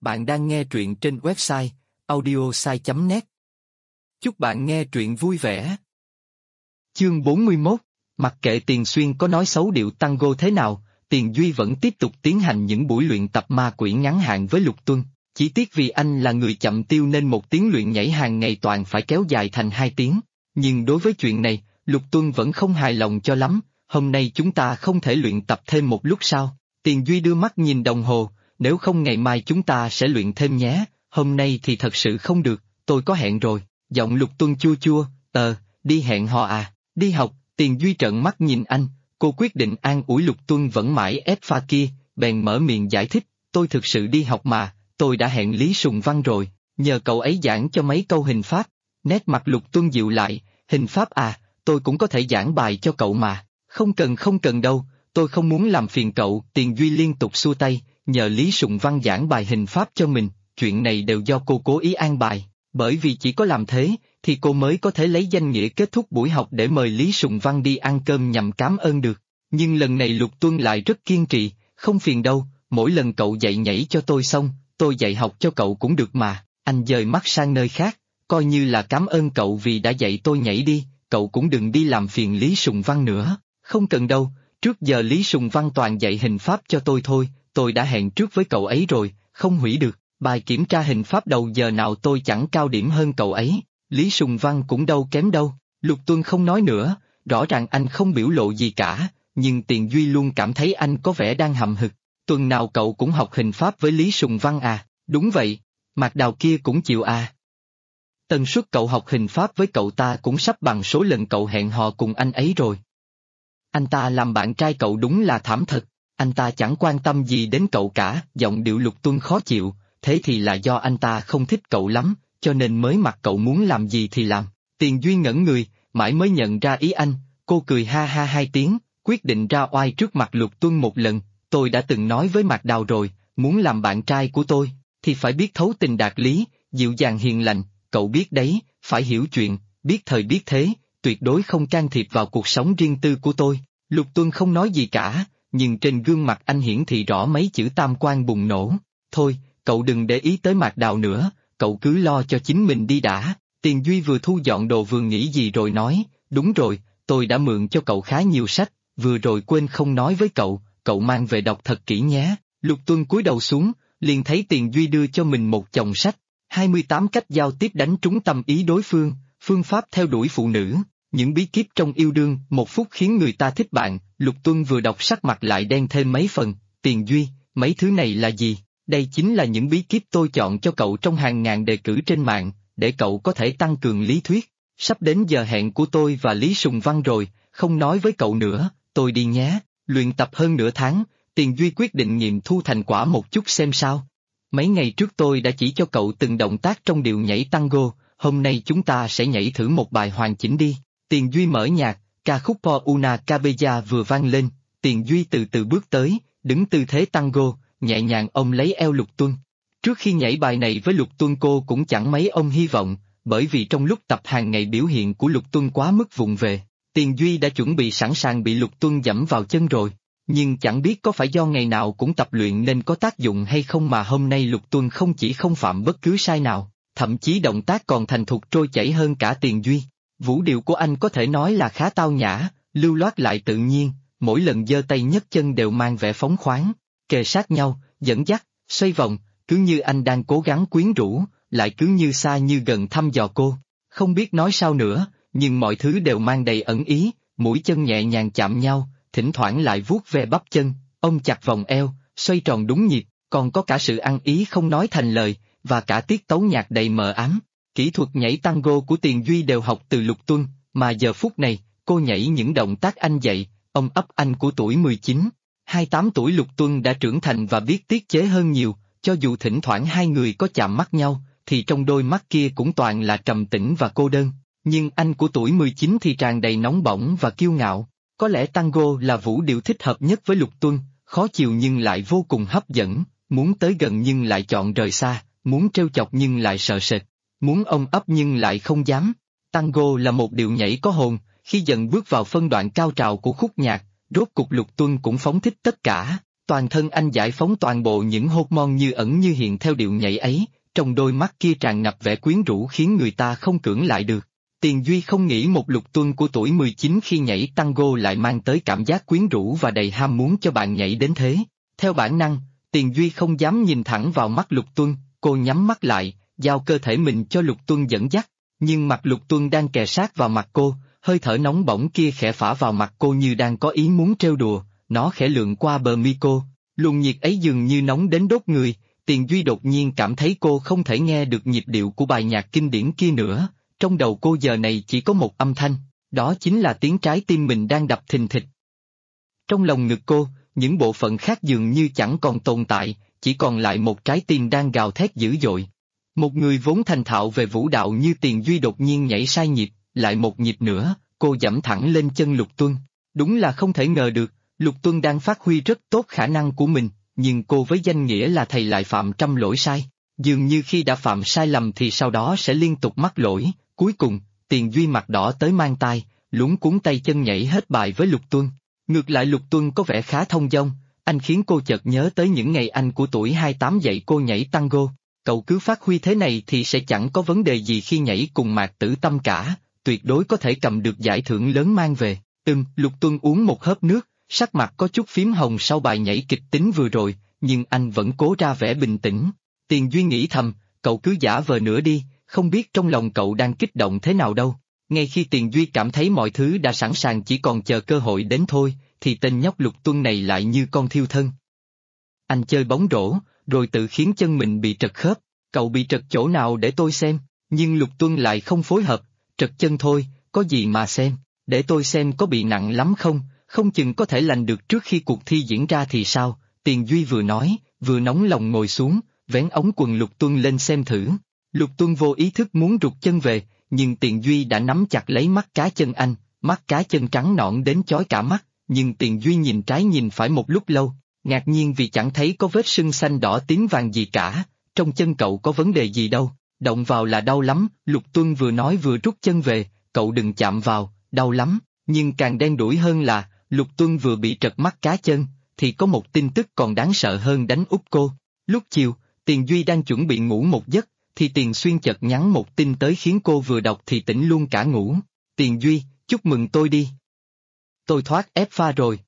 Bạn đang nghe truyện trên website audiosai.net. Chúc bạn nghe truyện vui vẻ. Chương 41. Mặc kệ Tiền Xuyên có nói xấu điệu tango thế nào, Tiền Duy vẫn tiếp tục tiến hành những buổi luyện tập ma quỷ ngắn hạn với Lục Tuân. Chỉ tiếc vì anh là người chậm tiêu nên một tiếng luyện nhảy hàng ngày toàn phải kéo dài thành 2 tiếng. Nhưng đối với chuyện này, Lục Tuân vẫn không hài lòng cho lắm. Hôm nay chúng ta không thể luyện tập thêm một lúc sao? Tiền Duy đưa mắt nhìn đồng hồ. Nếu không ngày mai chúng ta sẽ luyện thêm nhé, hôm nay thì thật sự không được, tôi có hẹn rồi. Giọng Lục Tuân chua chua, đi hẹn hò à, đi học. Tiền Duy trợn mắt nhìn anh, cô quyết định an ủi Lục Tuân vẫn mãi ép pha kia, bèn mở miệng giải thích, tôi thực sự đi học mà, tôi đã hẹn Lý Sùng Văn rồi, nhờ cậu ấy giảng cho mấy câu hình pháp. Nét mặt Lục Tuân dịu lại, hình pháp à, tôi cũng có thể giảng bài cho cậu mà, không cần đâu, tôi không muốn làm phiền cậu. Tiền Duy liên tục xua tay, nhờ Lý Sùng Văn giảng bài hình pháp cho mình, chuyện này đều do cô cố ý an bài, bởi vì chỉ có làm thế, thì cô mới có thể lấy danh nghĩa kết thúc buổi học để mời Lý Sùng Văn đi ăn cơm nhằm cảm ơn được. Nhưng lần này Lục Tuân lại rất kiên trì, không phiền đâu, mỗi lần cậu dạy nhảy cho tôi xong, tôi dạy học cho cậu cũng được mà. Anh dời mắt sang nơi khác, coi như là cảm ơn cậu vì đã dạy tôi nhảy đi, cậu cũng đừng đi làm phiền Lý Sùng Văn nữa. Không cần đâu, trước giờ Lý Sùng Văn toàn dạy hình pháp cho tôi thôi, tôi đã hẹn trước với cậu ấy rồi, không hủy được. Bài kiểm tra hình pháp đầu giờ nào tôi chẳng cao điểm hơn cậu ấy, Lý Sùng Văn cũng đâu kém đâu. Lục Tuân không nói nữa, rõ ràng anh không biểu lộ gì cả, nhưng Tiền Duy luôn cảm thấy anh có vẻ đang hậm hực. Tuần nào cậu cũng học hình pháp với Lý Sùng Văn à? Đúng vậy, Mạc Đào kia cũng chịu à? Tần suất cậu học hình pháp với cậu ta cũng sắp bằng số lần cậu hẹn hò cùng anh ấy rồi. Anh ta làm bạn trai cậu đúng là thảm thật, anh ta chẳng quan tâm gì đến cậu cả. Giọng điệu Lục Tuân khó chịu, thế thì là do anh ta không thích cậu lắm, cho nên mới mặc cậu muốn làm gì thì làm. Tiền Duy ngẩn người, mãi mới nhận ra ý anh, cô cười ha ha 2 tiếng, quyết định ra oai trước mặt Lục Tuân một lần. Tôi đã từng nói với Mạc Đào rồi, muốn làm bạn trai của tôi, thì phải biết thấu tình đạt lý, dịu dàng hiền lành, cậu biết đấy, phải hiểu chuyện, biết thời biết thế, tuyệt đối không can thiệp vào cuộc sống riêng tư của tôi. Lục Tuân không nói gì cả, nhưng trên gương mặt anh hiển thị rõ mấy chữ tam quan bùng nổ. Thôi, cậu đừng để ý tới Mạc Đào nữa, cậu cứ lo cho chính mình đi đã. Tiền Duy vừa thu dọn đồ vừa nghĩ gì rồi nói, đúng rồi, tôi đã mượn cho cậu khá nhiều sách, vừa rồi quên không nói với cậu, cậu mang về đọc thật kỹ nhé. Lục Tuân cúi đầu xuống, liền thấy Tiền Duy đưa cho mình một chồng sách, 28 cách giao tiếp đánh trúng tâm ý đối phương, phương pháp theo đuổi phụ nữ, những bí kíp trong yêu đương, 1 phút khiến người ta thích bạn. Lục Tuân vừa đọc sắc mặt lại đen thêm mấy phần. Tiền Duy, mấy thứ này là gì? Đây chính là những bí kíp tôi chọn cho cậu trong hàng ngàn đề cử trên mạng, để cậu có thể tăng cường lý thuyết. Sắp đến giờ hẹn của tôi và Lý Sùng Văn rồi, không nói với cậu nữa, tôi đi nhé. Luyện tập hơn nửa tháng, Tiền Duy quyết định nghiệm thu thành quả một chút xem sao. Mấy ngày trước tôi đã chỉ cho cậu từng động tác trong điệu nhảy tango, hôm nay chúng ta sẽ nhảy thử một bài hoàn chỉnh đi. Tiền Duy mở nhạc, ca khúc Po Una Cabella vừa vang lên, Tiền Duy từ từ bước tới, đứng tư thế tango, nhẹ nhàng ôm lấy eo Lục Tuân. Trước khi nhảy bài này với Lục Tuân cô cũng chẳng mấy ôm hy vọng, bởi vì trong lúc tập hàng ngày biểu hiện của Lục Tuân quá mức vụng về, Tiền Duy đã chuẩn bị sẵn sàng bị Lục Tuân giẫm vào chân rồi. Nhưng chẳng biết có phải do ngày nào cũng tập luyện nên có tác dụng hay không mà hôm nay Lục Tuân không chỉ không phạm bất cứ sai nào, thậm chí động tác còn thành thục trôi chảy hơn cả Tiền Duy. Vũ điệu của anh có thể nói là khá tao nhã, lưu loát lại tự nhiên, mỗi lần giơ tay nhấc chân đều mang vẻ phóng khoáng, kề sát nhau, dẫn dắt, xoay vòng, cứ như anh đang cố gắng quyến rũ, lại cứ như xa như gần thăm dò cô. Không biết nói sao nữa, nhưng mọi thứ đều mang đầy ẩn ý, mũi chân nhẹ nhàng chạm nhau, thỉnh thoảng lại vuốt ve bắp chân, ôm chặt vòng eo, xoay tròn đúng nhịp, còn có cả sự ăn ý không nói thành lời, và cả tiết tấu nhạc đầy mờ ám. Kỹ thuật nhảy tango của Tiền Duy đều học từ Lục Tuân, mà giờ phút này, cô nhảy những động tác anh dạy, ông ấp anh của tuổi 19. 28 tuổi Lục Tuân đã trưởng thành và biết tiết chế hơn nhiều, cho dù thỉnh thoảng hai người có chạm mắt nhau, thì trong đôi mắt kia cũng toàn là trầm tĩnh và cô đơn, nhưng anh của tuổi 19 thì tràn đầy nóng bỏng và kiêu ngạo. Có lẽ tango là vũ điệu thích hợp nhất với Lục Tuân, khó chiều nhưng lại vô cùng hấp dẫn, muốn tới gần nhưng lại chọn rời xa, muốn trêu chọc nhưng lại sợ sệt, muốn ôm ấp nhưng lại không dám. Tango là một điệu nhảy có hồn, khi dần bước vào phân đoạn cao trào của khúc nhạc, rốt cục Lục Tuân cũng phóng thích tất cả, Toàn thân anh giải phóng toàn bộ những hormone như ẩn như hiện theo điệu nhảy ấy, trong đôi mắt kia tràn ngập vẻ quyến rũ khiến người ta không cưỡng lại được. Tiền Duy không nghĩ một Lục Tuân của tuổi 19 khi nhảy tango lại mang tới cảm giác quyến rũ và đầy ham muốn cho bạn nhảy đến thế. Theo bản năng, Tiền Duy không dám nhìn thẳng vào mắt Lục Tuân, cô nhắm mắt lại, giao cơ thể mình cho Lục Tuân dẫn dắt. Nhưng mặt Lục Tuân đang kề sát vào mặt cô, hơi thở nóng bỏng kia khẽ phả vào mặt cô như đang có ý muốn trêu đùa, nó khẽ lượn qua bờ mi cô. Luồng nhiệt ấy dường như nóng đến đốt người, Tiền Duy đột nhiên cảm thấy cô không thể nghe được nhịp điệu của bài nhạc kinh điển kia nữa, trong đầu cô giờ này chỉ có một âm thanh, đó chính là tiếng trái tim mình đang đập thình thịch. Trong lòng ngực cô, những bộ phận khác dường như chẳng còn tồn tại, chỉ còn lại một trái tim đang gào thét dữ dội. Một người vốn thành thạo về vũ đạo như Tiền Duy đột nhiên nhảy sai nhịp, lại một nhịp nữa, cô giẫm thẳng lên chân Lục Tuân. Đúng là không thể ngờ được, Lục Tuân đang phát huy rất tốt khả năng của mình, nhưng cô với danh nghĩa là thầy lại phạm trăm lỗi sai. Dường như khi đã phạm sai lầm thì sau đó sẽ liên tục mắc lỗi, cuối cùng, Tiền Duy mặt đỏ tới mang tai, luống cuống tay chân nhảy hết bài với Lục Tuân. Ngược lại Lục Tuân có vẻ khá thông dong, anh khiến cô chợt nhớ tới những ngày anh của tuổi 28 dạy cô nhảy tango. Cậu cứ phát huy thế này thì sẽ chẳng có vấn đề gì khi nhảy cùng Mạc Tử Tâm cả, tuyệt đối có thể cầm được giải thưởng lớn mang về. Lục Tuân uống một hớp nước, sắc mặt có chút phím hồng sau bài nhảy kịch tính vừa rồi, nhưng anh vẫn cố ra vẻ bình tĩnh. Tiền Duy nghĩ thầm, cậu cứ giả vờ nữa đi, không biết trong lòng cậu đang kích động thế nào đâu. Ngay khi Tiền Duy cảm thấy mọi thứ đã sẵn sàng chỉ còn chờ cơ hội đến thôi, thì tên nhóc Lục Tuân này lại như con thiêu thân. Anh chơi bóng rổ, rồi tự khiến chân mình bị trật khớp. Cậu bị trật chỗ nào để tôi xem, nhưng Lục Tuân lại không phối hợp, trật chân thôi, có gì mà xem, để tôi xem có bị nặng lắm không, không chừng có thể lành được trước khi cuộc thi diễn ra thì sao. Tiền Duy vừa nói, vừa nóng lòng ngồi xuống, vén ống quần Lục Tuân lên xem thử. Lục Tuân vô ý thức muốn rụt chân về, nhưng Tiền Duy đã nắm chặt lấy mắt cá chân anh, mắt cá chân trắng nõn đến chói cả mắt, nhưng Tiền Duy nhìn trái nhìn phải một lúc lâu, ngạc nhiên vì chẳng thấy có vết sưng xanh đỏ tím vàng gì cả. Trong chân cậu có vấn đề gì đâu, động vào là đau lắm, Lục Tuân vừa nói vừa rút chân về, cậu đừng chạm vào, đau lắm, nhưng càng đen đủi hơn là, Lục Tuân vừa bị trật mắt cá chân, thì có một tin tức còn đáng sợ hơn đánh úp cô. Lúc chiều, Tiền Duy đang chuẩn bị ngủ một giấc, thì Tiền Xuyên chợt nhắn một tin tới khiến cô vừa đọc thì tỉnh luôn cả ngủ. Tiền Duy, chúc mừng tôi đi. Tôi thoát ép pha rồi.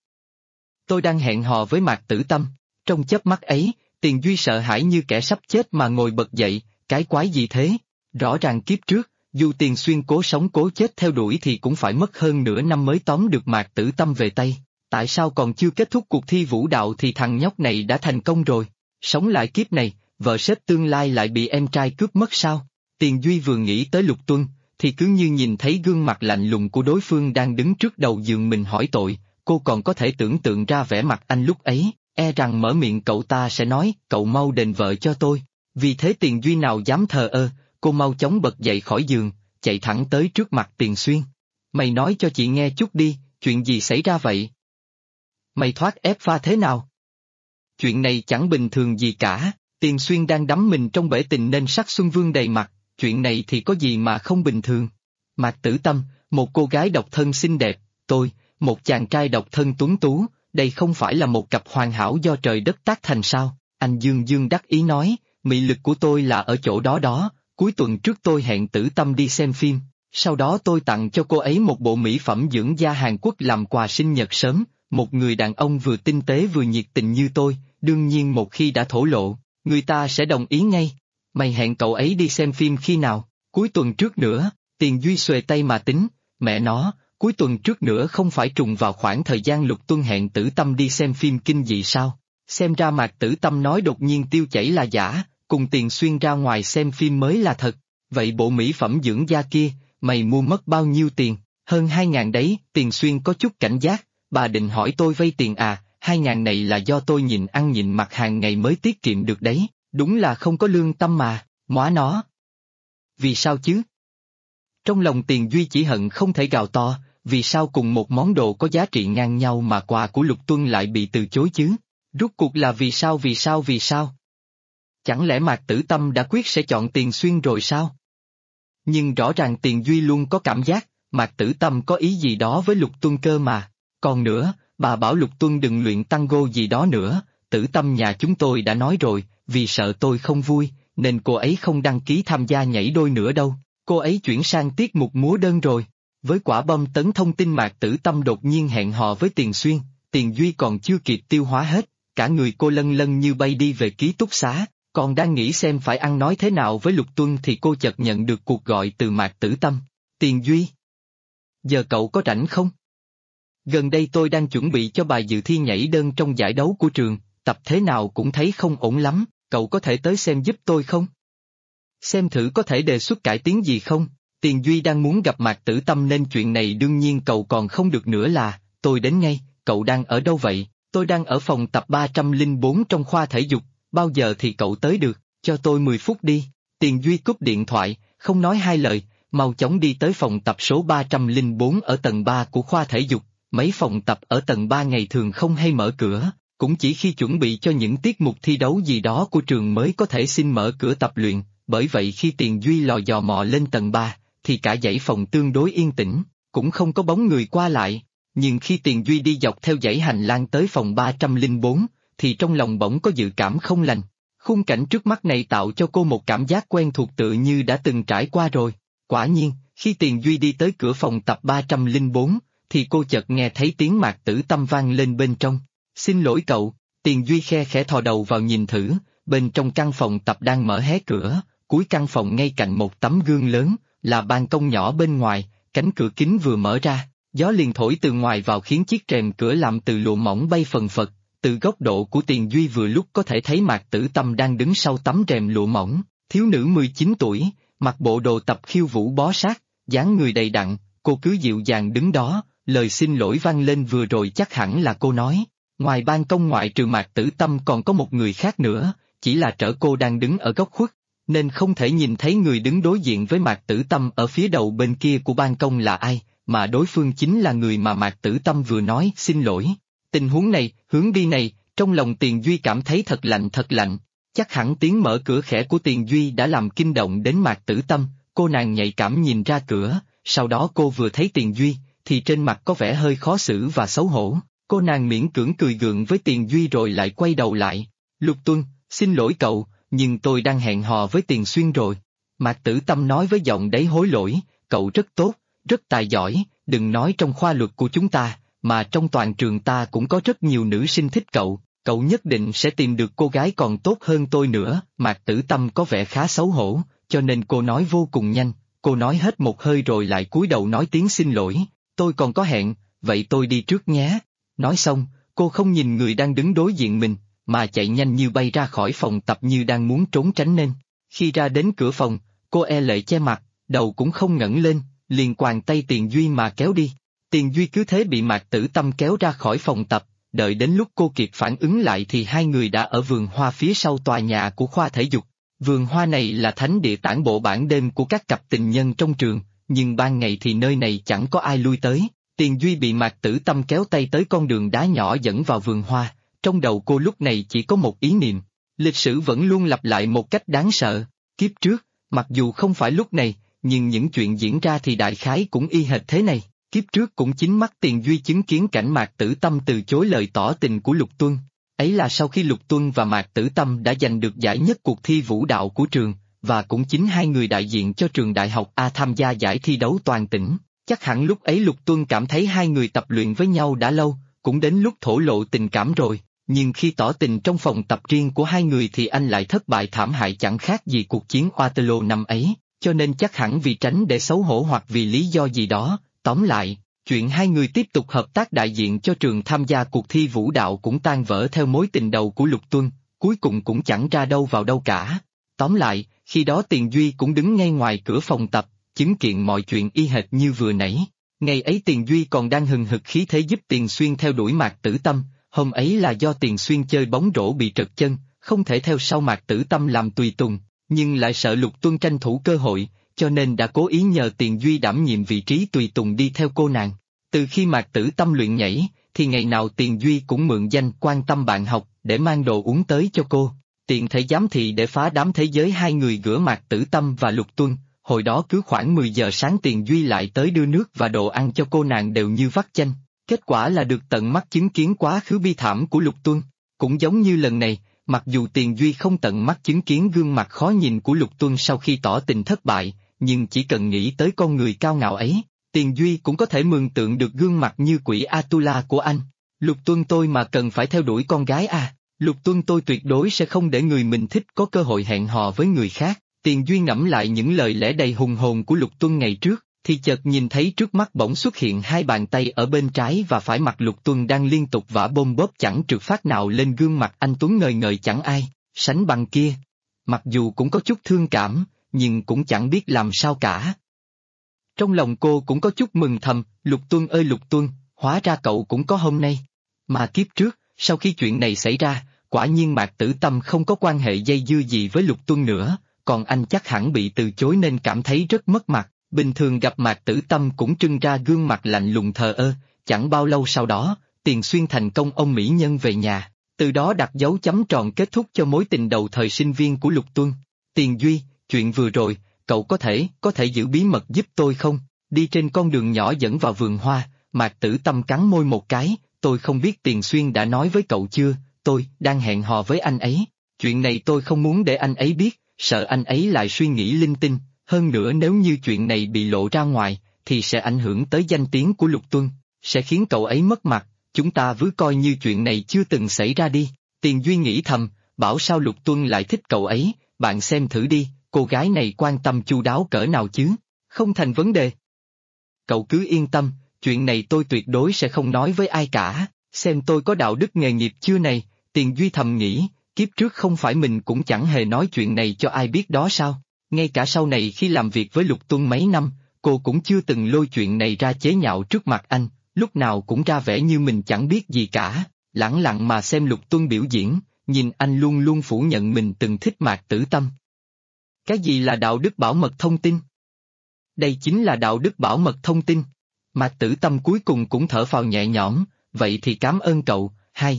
Tôi đang hẹn hò với Mạc Tử Tâm, trong chớp mắt ấy, Tiền Duy sợ hãi như kẻ sắp chết mà ngồi bật dậy, cái quái gì thế? Rõ ràng kiếp trước, dù Tiền Xuyên cố sống cố chết theo đuổi thì cũng phải mất hơn nửa năm mới tóm được Mạc Tử Tâm về tay. Tại sao còn chưa kết thúc cuộc thi vũ đạo thì thằng nhóc này đã thành công rồi? Sống lại kiếp này, vợ sếp tương lai lại bị em trai cướp mất sao? Tiền Duy vừa nghĩ tới Lục Tuân, thì cứ như nhìn thấy gương mặt lạnh lùng của đối phương đang đứng trước đầu giường mình hỏi tội, cô còn có thể tưởng tượng ra vẻ mặt anh lúc ấy. E rằng mở miệng cậu ta sẽ nói, cậu mau đền vợ cho tôi. Vì thế Tiền Duy nào dám thờ ơ, cô mau chóng bật dậy khỏi giường, chạy thẳng tới trước mặt Tiền Xuyên. Mày nói cho chị nghe chút đi, chuyện gì xảy ra vậy? Mày thoát ép pha thế nào? Chuyện này chẳng bình thường gì cả, Tiền Xuyên đang đắm mình trong bể tình nên sắc xuân vương đầy mặt, chuyện này thì có gì mà không bình thường. Mạc Tử Tâm, một cô gái độc thân xinh đẹp, tôi, một chàng trai độc thân tuấn tú. Đây không phải là một cặp hoàn hảo do trời đất tác thành sao? Anh Dương Dương đắc ý nói, mị lực của tôi là ở chỗ đó đó, cuối tuần trước tôi hẹn Tử Tâm đi xem phim, sau đó tôi tặng cho cô ấy một bộ mỹ phẩm dưỡng da Hàn Quốc làm quà sinh nhật sớm, một người đàn ông vừa tinh tế vừa nhiệt tình như tôi, đương nhiên một khi đã thổ lộ, người ta sẽ đồng ý ngay. Mày hẹn cậu ấy đi xem phim khi nào? Cuối tuần trước nữa, Tiền Duy xuề tay mà tính, mẹ nó. Cuối tuần trước nữa không phải trùng vào khoảng thời gian Lục Tuân hẹn Tử Tâm đi xem phim kinh dị sao? Xem ra Mạc Tử Tâm nói đột nhiên tiêu chảy là giả, cùng Tiền Xuyên ra ngoài xem phim mới là thật. Vậy bộ mỹ phẩm dưỡng da kia, mày mua mất bao nhiêu tiền? Hơn 2.000 đấy, Tiền Xuyên có chút cảnh giác, bà định hỏi tôi vay tiền à, 2.000 này là do tôi nhịn ăn nhịn mặc hàng ngày mới tiết kiệm được đấy, đúng là không có lương tâm mà, móa nó. Vì sao chứ? Trong lòng Tiền Duy chỉ hận không thể gào to. Vì sao cùng một món đồ có giá trị ngang nhau mà quà của Lục Tuân lại bị từ chối chứ? Rốt cuộc là vì sao? Chẳng lẽ Mạc Tử Tâm đã quyết sẽ chọn Tiền Xuyên rồi sao? Nhưng rõ ràng Tiền Duy luôn có cảm giác, Mạc Tử Tâm có ý gì đó với Lục Tuân cơ mà. Còn nữa, bà bảo Lục Tuân đừng luyện tango gì đó nữa, Tử Tâm nhà chúng tôi đã nói rồi, vì sợ tôi không vui, nên cô ấy không đăng ký tham gia nhảy đôi nữa đâu, cô ấy chuyển sang tiết mục múa đơn rồi. Với quả bom tấn thông tin Mạc Tử Tâm đột nhiên hẹn hò với Tiền Xuyên, Tiền Duy còn chưa kịp tiêu hóa hết, cả người cô lân lân như bay đi về ký túc xá, còn đang nghĩ xem phải ăn nói thế nào với Lục Tuân thì cô chợt nhận được cuộc gọi từ Mạc Tử Tâm. Tiền Duy, giờ cậu có rảnh không? Gần đây tôi đang chuẩn bị cho bài dự thi nhảy đơn trong giải đấu của trường, tập thế nào cũng thấy không ổn lắm, cậu có thể tới xem giúp tôi không? Xem thử có thể đề xuất cải tiến gì không? Tiền Duy đang muốn gặp Mạc Tử Tâm nên chuyện này đương nhiên cậu còn không được nữa là, tôi đến ngay, cậu đang ở đâu vậy? Tôi đang ở phòng tập 304 trong khoa thể dục, bao giờ thì cậu tới được, cho tôi 10 phút đi. Tiền Duy cúp điện thoại, không nói hai lời, mau chóng đi tới phòng tập số 304 ở tầng 3 của khoa thể dục. Mấy phòng tập ở tầng 3 ngày thường không hay mở cửa, cũng chỉ khi chuẩn bị cho những tiết mục thi đấu gì đó của trường mới có thể xin mở cửa tập luyện, bởi vậy khi Tiền Duy lò dò mò lên tầng 3, thì cả dãy phòng tương đối yên tĩnh, cũng không có bóng người qua lại, nhưng khi Tiền Duy đi dọc theo dãy hành lang tới phòng 304, thì trong lòng bỗng có dự cảm không lành. Khung cảnh trước mắt này tạo cho cô một cảm giác quen thuộc tựa như đã từng trải qua rồi. Quả nhiên, khi Tiền Duy đi tới cửa phòng tập 304, thì cô chợt nghe thấy tiếng Mạc Tử Tâm vang lên bên trong. Xin lỗi cậu, Tiền Duy khe khẽ thò đầu vào nhìn thử, bên trong căn phòng tập đang mở hé cửa, cuối căn phòng ngay cạnh một tấm gương lớn, là ban công nhỏ bên ngoài, cánh cửa kính vừa mở ra, gió liền thổi từ ngoài vào khiến chiếc rèm cửa làm từ lụa mỏng bay phần phật. Từ góc độ của Tiền Duy vừa lúc có thể thấy Mạc Tử Tâm đang đứng sau tấm rèm lụa mỏng, thiếu nữ 19 tuổi, mặc bộ đồ tập khiêu vũ bó sát, dáng người đầy đặn, cô cứ dịu dàng đứng đó, lời xin lỗi vang lên vừa rồi chắc hẳn là cô nói. Ngoài ban công ngoại trừ Mạc Tử Tâm còn có một người khác nữa, chỉ là cô đang đứng ở góc khuất, nên không thể nhìn thấy người đứng đối diện với Mạc Tử Tâm ở phía đầu bên kia của ban công là ai, mà đối phương chính là người mà Mạc Tử Tâm vừa nói xin lỗi. Tình huống này, hướng đi này, trong lòng Tiền Duy cảm thấy thật lạnh, chắc hẳn tiếng mở cửa khẽ của Tiền Duy đã làm kinh động đến Mạc Tử Tâm, cô nàng nhạy cảm nhìn ra cửa, sau đó cô vừa thấy Tiền Duy, thì trên mặt có vẻ hơi khó xử và xấu hổ, cô nàng miễn cưỡng cười gượng với Tiền Duy rồi lại quay đầu lại. Lục Tuân, xin lỗi cậu, nhưng tôi đang hẹn hò với Tiền Xuyên rồi. Mạc Tử Tâm nói với giọng đầy hối lỗi, cậu rất tốt, rất tài giỏi, đừng nói trong khoa luật của chúng ta, mà trong toàn trường ta cũng có rất nhiều nữ sinh thích cậu, cậu nhất định sẽ tìm được cô gái còn tốt hơn tôi nữa. Mạc Tử Tâm có vẻ khá xấu hổ, cho nên cô nói vô cùng nhanh, cô nói hết một hơi rồi lại cúi đầu nói tiếng xin lỗi, tôi còn có hẹn, vậy tôi đi trước nhé. Nói xong, cô không nhìn người đang đứng đối diện mình, mà chạy nhanh như bay ra khỏi phòng tập như đang muốn trốn tránh nên. Khi ra đến cửa phòng, cô e lệ che mặt, đầu cũng không ngẩng lên, liền quàng tay Tiền Duy mà kéo đi. Tiền Duy cứ thế bị Mạc Tử Tâm kéo ra khỏi phòng tập, đợi đến lúc cô kịp phản ứng lại thì hai người đã ở vườn hoa phía sau tòa nhà của khoa thể dục. Vườn hoa này là thánh địa tản bộ ban đêm của các cặp tình nhân trong trường, nhưng ban ngày thì nơi này chẳng có ai lui tới. Tiền Duy bị Mạc Tử Tâm kéo tay tới con đường đá nhỏ dẫn vào vườn hoa, trong đầu cô lúc này chỉ có một ý niệm, lịch sử vẫn luôn lặp lại một cách đáng sợ. Kiếp trước, mặc dù không phải lúc này, nhưng những chuyện diễn ra thì đại khái cũng y hệt thế này. Kiếp trước cũng chính mắt Tiền Duy chứng kiến cảnh Mạc Tử Tâm từ chối lời tỏ tình của Lục Tuân. Ấy là sau khi Lục Tuân và Mạc Tử Tâm đã giành được giải nhất cuộc thi vũ đạo của trường, và cũng chính hai người đại diện cho trường đại học A tham gia giải thi đấu toàn tỉnh. Chắc hẳn lúc ấy Lục Tuân cảm thấy hai người tập luyện với nhau đã lâu, cũng đến lúc thổ lộ tình cảm rồi, nhưng khi tỏ tình trong phòng tập riêng của hai người thì anh lại thất bại thảm hại chẳng khác gì cuộc chiến Waterloo năm ấy, cho nên chắc hẳn vì tránh để xấu hổ hoặc vì lý do gì đó. Tóm lại, chuyện hai người tiếp tục hợp tác đại diện cho trường tham gia cuộc thi vũ đạo cũng tan vỡ theo mối tình đầu của Lục Tuân, cuối cùng cũng chẳng ra đâu vào đâu cả. Tóm lại, khi đó Tiền Duy cũng đứng ngay ngoài cửa phòng tập, chứng kiện mọi chuyện y hệt như vừa nãy. Ngày ấy Tiền Duy còn đang hừng hực khí thế giúp Tiền Xuyên theo đuổi Mạc Tử Tâm, hôm ấy là do Tiền Xuyên chơi bóng rổ bị trật chân, không thể theo sau Mạc Tử Tâm làm tùy tùng, nhưng lại sợ Lục Tuân tranh thủ cơ hội, cho nên đã cố ý nhờ Tiền Duy đảm nhiệm vị trí tùy tùng đi theo cô nàng. Từ khi Mạc Tử Tâm luyện nhảy, thì ngày nào Tiền Duy cũng mượn danh quan tâm bạn học để mang đồ uống tới cho cô, tiện thể giám thị để phá đám thế giới hai người giữa Mạc Tử Tâm và Lục Tuân. Hồi đó cứ khoảng 10 giờ sáng Tiền Duy lại tới đưa nước và đồ ăn cho cô nàng đều như vắt chanh, kết quả là được tận mắt chứng kiến quá khứ bi thảm của Lục Tuân. Cũng giống như lần này, mặc dù Tiền Duy không tận mắt chứng kiến gương mặt khó nhìn của Lục Tuân sau khi tỏ tình thất bại, nhưng chỉ cần nghĩ tới con người cao ngạo ấy, Tiền Duy cũng có thể mường tượng được gương mặt như quỷ Atula của anh. Lục Tuân tôi mà cần phải theo đuổi con gái à, Lục Tuân tôi tuyệt đối sẽ không để người mình thích có cơ hội hẹn hò với người khác. Tiền Duy ngẫm lại những lời lẽ đầy hùng hồn của Lục Tuân ngày trước, thì chợt nhìn thấy trước mắt bỗng xuất hiện hai bàn tay ở bên trái và phải mặt Lục Tuân đang liên tục vả bôm bóp chẳng trượt phát nào lên gương mặt anh tuấn ngời ngời chẳng ai sánh bằng kia. Mặc dù cũng có chút thương cảm, nhưng cũng chẳng biết làm sao cả. Trong lòng cô cũng có chút mừng thầm, Lục Tuân ơi Lục Tuân, hóa ra cậu cũng có hôm nay. Mà kiếp trước, sau khi chuyện này xảy ra, quả nhiên Mạc Tử Tâm không có quan hệ dây dưa gì với Lục Tuân nữa, còn anh chắc hẳn bị từ chối nên cảm thấy rất mất mặt. Bình thường gặp Mạc Tử Tâm cũng trưng ra gương mặt lạnh lùng thờ ơ, chẳng bao lâu sau đó, Tiền Xuyên thành công ông mỹ nhân về nhà, từ đó đặt dấu chấm tròn kết thúc cho mối tình đầu thời sinh viên của Lục Tuân. Tiền Duy, chuyện vừa rồi, cậu có thể giữ bí mật giúp tôi không? Đi trên con đường nhỏ dẫn vào vườn hoa, Mạc Tử Tâm cắn môi một cái, tôi không biết Tiền Xuyên đã nói với cậu chưa, tôi đang hẹn hò với anh ấy. Chuyện này tôi không muốn để anh ấy biết, sợ anh ấy lại suy nghĩ linh tinh. Hơn nữa nếu như chuyện này bị lộ ra ngoài, thì sẽ ảnh hưởng tới danh tiếng của Lục Tuân, sẽ khiến cậu ấy mất mặt, chúng ta cứ coi như chuyện này chưa từng xảy ra đi. Tiền Duy nghĩ thầm, bảo sao Lục Tuân lại thích cậu ấy, bạn xem thử đi, cô gái này quan tâm chu đáo cỡ nào chứ, không thành vấn đề. Cậu cứ yên tâm, chuyện này tôi tuyệt đối sẽ không nói với ai cả, xem tôi có đạo đức nghề nghiệp chưa này. Tiền Duy thầm nghĩ, kiếp trước không phải mình cũng chẳng hề nói chuyện này cho ai biết đó sao. Ngay cả sau này khi làm việc với Lục Tuân mấy năm, cô cũng chưa từng lôi chuyện này ra chế nhạo trước mặt anh, lúc nào cũng ra vẻ như mình chẳng biết gì cả, lẳng lặng mà xem Lục Tuân biểu diễn, nhìn anh luôn luôn phủ nhận mình từng thích Mạc Tử Tâm. Cái gì là đạo đức bảo mật thông tin? Đây chính là đạo đức bảo mật thông tin. Mạc Tử Tâm cuối cùng cũng thở phào nhẹ nhõm, vậy thì cảm ơn cậu,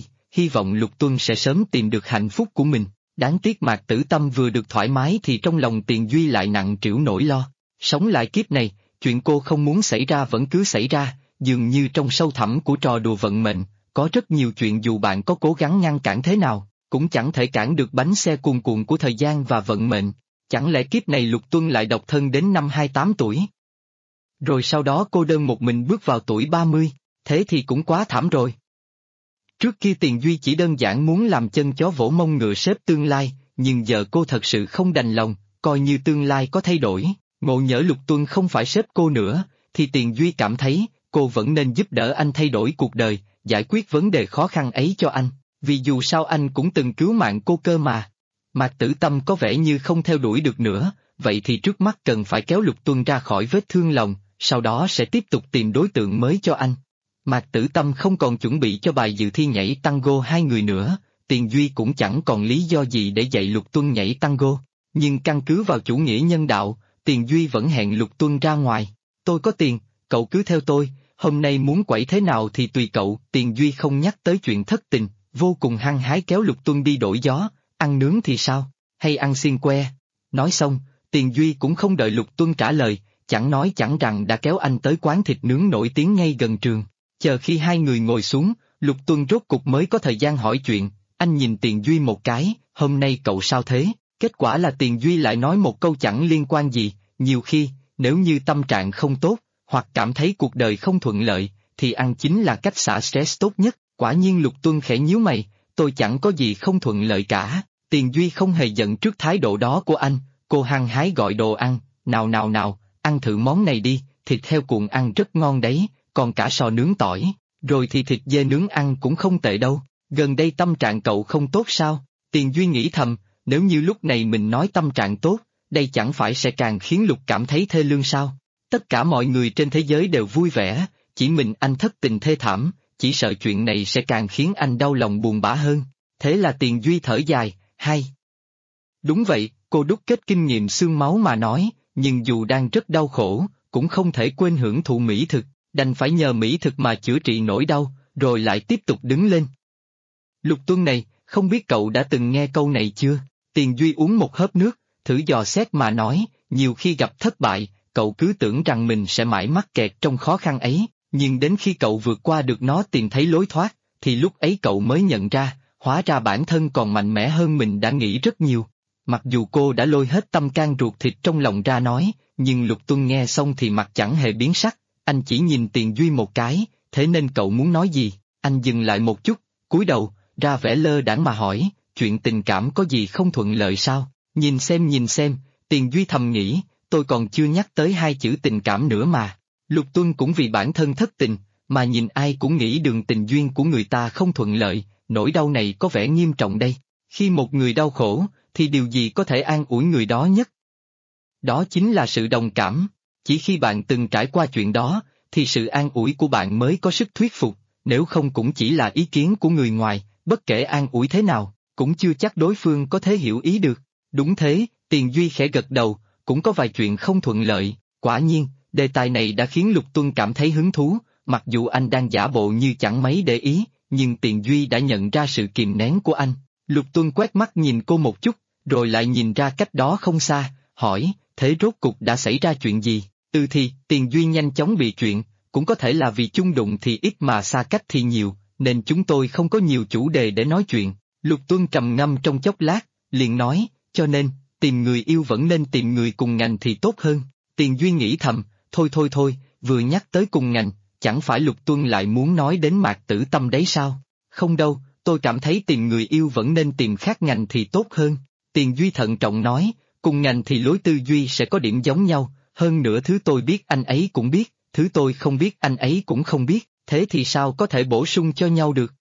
hy vọng Lục Tuân sẽ sớm tìm được hạnh phúc của mình. Đáng tiếc Mạc Tử Tâm vừa được thoải mái thì trong lòng Tiền Duy lại nặng trĩu nỗi lo. Sống lại kiếp này, chuyện cô không muốn xảy ra vẫn cứ xảy ra, dường như trong sâu thẳm của trò đùa vận mệnh, có rất nhiều chuyện dù bạn có cố gắng ngăn cản thế nào, cũng chẳng thể cản được bánh xe cuồn cuộn của thời gian và vận mệnh. Chẳng lẽ kiếp này Lục Tuân lại độc thân đến năm 28 tuổi? Rồi sau đó cô đơn một mình bước vào tuổi 30, thế thì cũng quá thảm rồi. Trước kia Tiền Duy chỉ đơn giản muốn làm chân chó vỗ mông ngựa xếp tương lai, nhưng giờ cô thật sự không đành lòng, coi như tương lai có thay đổi, ngộ nhỡ Lục Tuân không phải sếp cô nữa, thì Tiền Duy cảm thấy, cô vẫn nên giúp đỡ anh thay đổi cuộc đời, giải quyết vấn đề khó khăn ấy cho anh, vì dù sao anh cũng từng cứu mạng cô cơ mà. Mạc Tử Tâm có vẻ như không theo đuổi được nữa, vậy thì trước mắt cần phải kéo Lục Tuân ra khỏi vết thương lòng, sau đó sẽ tiếp tục tìm đối tượng mới cho anh. Mạc Tử Tâm không còn chuẩn bị cho bài dự thi nhảy tango hai người nữa, Tiền Duy cũng chẳng còn lý do gì để dạy Lục Tuân nhảy tango, nhưng căn cứ vào chủ nghĩa nhân đạo, Tiền Duy vẫn hẹn Lục Tuân ra ngoài. Tôi có tiền, cậu cứ theo tôi, hôm nay muốn quẩy thế nào thì tùy cậu. Tiền Duy không nhắc tới chuyện thất tình, vô cùng hăng hái kéo Lục Tuân đi đổi gió, ăn nướng thì sao, hay ăn xiên que. Nói xong, Tiền Duy cũng không đợi Lục Tuân trả lời, chẳng nói chẳng rằng đã kéo anh tới quán thịt nướng nổi tiếng ngay gần trường. Chờ khi hai người ngồi xuống, Lục Tuân rốt cục mới có thời gian hỏi chuyện, anh nhìn Tiền Duy một cái, hôm nay cậu sao thế? Kết quả là Tiền Duy lại nói một câu chẳng liên quan gì, nhiều khi, nếu như tâm trạng không tốt, hoặc cảm thấy cuộc đời không thuận lợi, thì ăn chính là cách xả stress tốt nhất. Quả nhiên Lục Tuân khẽ nhíu mày, tôi chẳng có gì không thuận lợi cả. Tiền Duy không hề giận trước thái độ đó của anh, cô hăng hái gọi đồ ăn, nào, ăn thử món này đi, thịt heo cuộn ăn rất ngon đấy, còn cả sò nướng tỏi, rồi thì thịt dê nướng ăn cũng không tệ đâu. Gần đây tâm trạng cậu không tốt sao? Tiền Duy nghĩ thầm, nếu như lúc này mình nói tâm trạng tốt, đây chẳng phải sẽ càng khiến Lục cảm thấy thê lương sao? Tất cả mọi người trên thế giới đều vui vẻ, chỉ mình anh thất tình thê thảm, chỉ sợ chuyện này sẽ càng khiến anh đau lòng buồn bã hơn. Thế là Tiền Duy thở dài, đúng vậy, cô đúc kết kinh nghiệm xương máu mà nói, nhưng dù đang rất đau khổ, cũng không thể quên hưởng thụ mỹ thực, đành phải nhờ mỹ thực mà chữa trị nỗi đau, rồi lại tiếp tục đứng lên. Lục Tuân này, không biết cậu đã từng nghe câu này chưa? Tiền Duy uống một hớp nước, thử dò xét mà nói, nhiều khi gặp thất bại, cậu cứ tưởng rằng mình sẽ mãi mắc kẹt trong khó khăn ấy, nhưng đến khi cậu vượt qua được nó tìm thấy lối thoát, thì lúc ấy cậu mới nhận ra, hóa ra bản thân còn mạnh mẽ hơn mình đã nghĩ rất nhiều. Mặc dù cô đã lôi hết tâm can ruột thịt trong lòng ra nói, nhưng Lục Tuân nghe xong thì mặt chẳng hề biến sắc, anh chỉ nhìn Tiền Duy một cái, thế nên cậu muốn nói gì, anh dừng lại một chút, cúi đầu, ra vẻ lơ đãng mà hỏi, chuyện tình cảm có gì không thuận lợi sao, nhìn xem, Tiền Duy thầm nghĩ, tôi còn chưa nhắc tới hai chữ tình cảm nữa mà. Lục Tuân cũng vì bản thân thất tình, mà nhìn ai cũng nghĩ đường tình duyên của người ta không thuận lợi, nỗi đau này có vẻ nghiêm trọng đây. Khi một người đau khổ, thì điều gì có thể an ủi người đó nhất? Đó chính là sự đồng cảm. Chỉ khi bạn từng trải qua chuyện đó, thì sự an ủi của bạn mới có sức thuyết phục, nếu không cũng chỉ là ý kiến của người ngoài, bất kể an ủi thế nào, cũng chưa chắc đối phương có thể hiểu ý được. Đúng thế, Tiền Duy khẽ gật đầu, cũng có vài chuyện không thuận lợi, quả nhiên, đề tài này đã khiến Lục Tuân cảm thấy hứng thú, mặc dù anh đang giả bộ như chẳng mấy để ý, nhưng Tiền Duy đã nhận ra sự kìm nén của anh. Lục Tuân quét mắt nhìn cô một chút, rồi lại nhìn ra cách đó không xa, hỏi, thế rốt cục đã xảy ra chuyện gì? Thì, Tiền Duy nhanh chóng bị chuyện, cũng có thể là vì chung đụng thì ít mà xa cách thì nhiều, nên chúng tôi không có nhiều chủ đề để nói chuyện. Lục Tuân trầm ngâm trong chốc lát, liền nói, cho nên, tìm người yêu vẫn nên tìm người cùng ngành thì tốt hơn. Tiền Duy nghĩ thầm, thôi, vừa nhắc tới cùng ngành, chẳng phải Lục Tuân lại muốn nói đến Mạc Tử Tâm đấy sao? Không đâu, tôi cảm thấy tìm người yêu vẫn nên tìm khác ngành thì tốt hơn. Tiền Duy thận trọng nói, cùng ngành thì lối tư duy sẽ có điểm giống nhau, hơn nữa thứ tôi biết anh ấy cũng biết, thứ tôi không biết anh ấy cũng không biết, thế thì sao có thể bổ sung cho nhau được?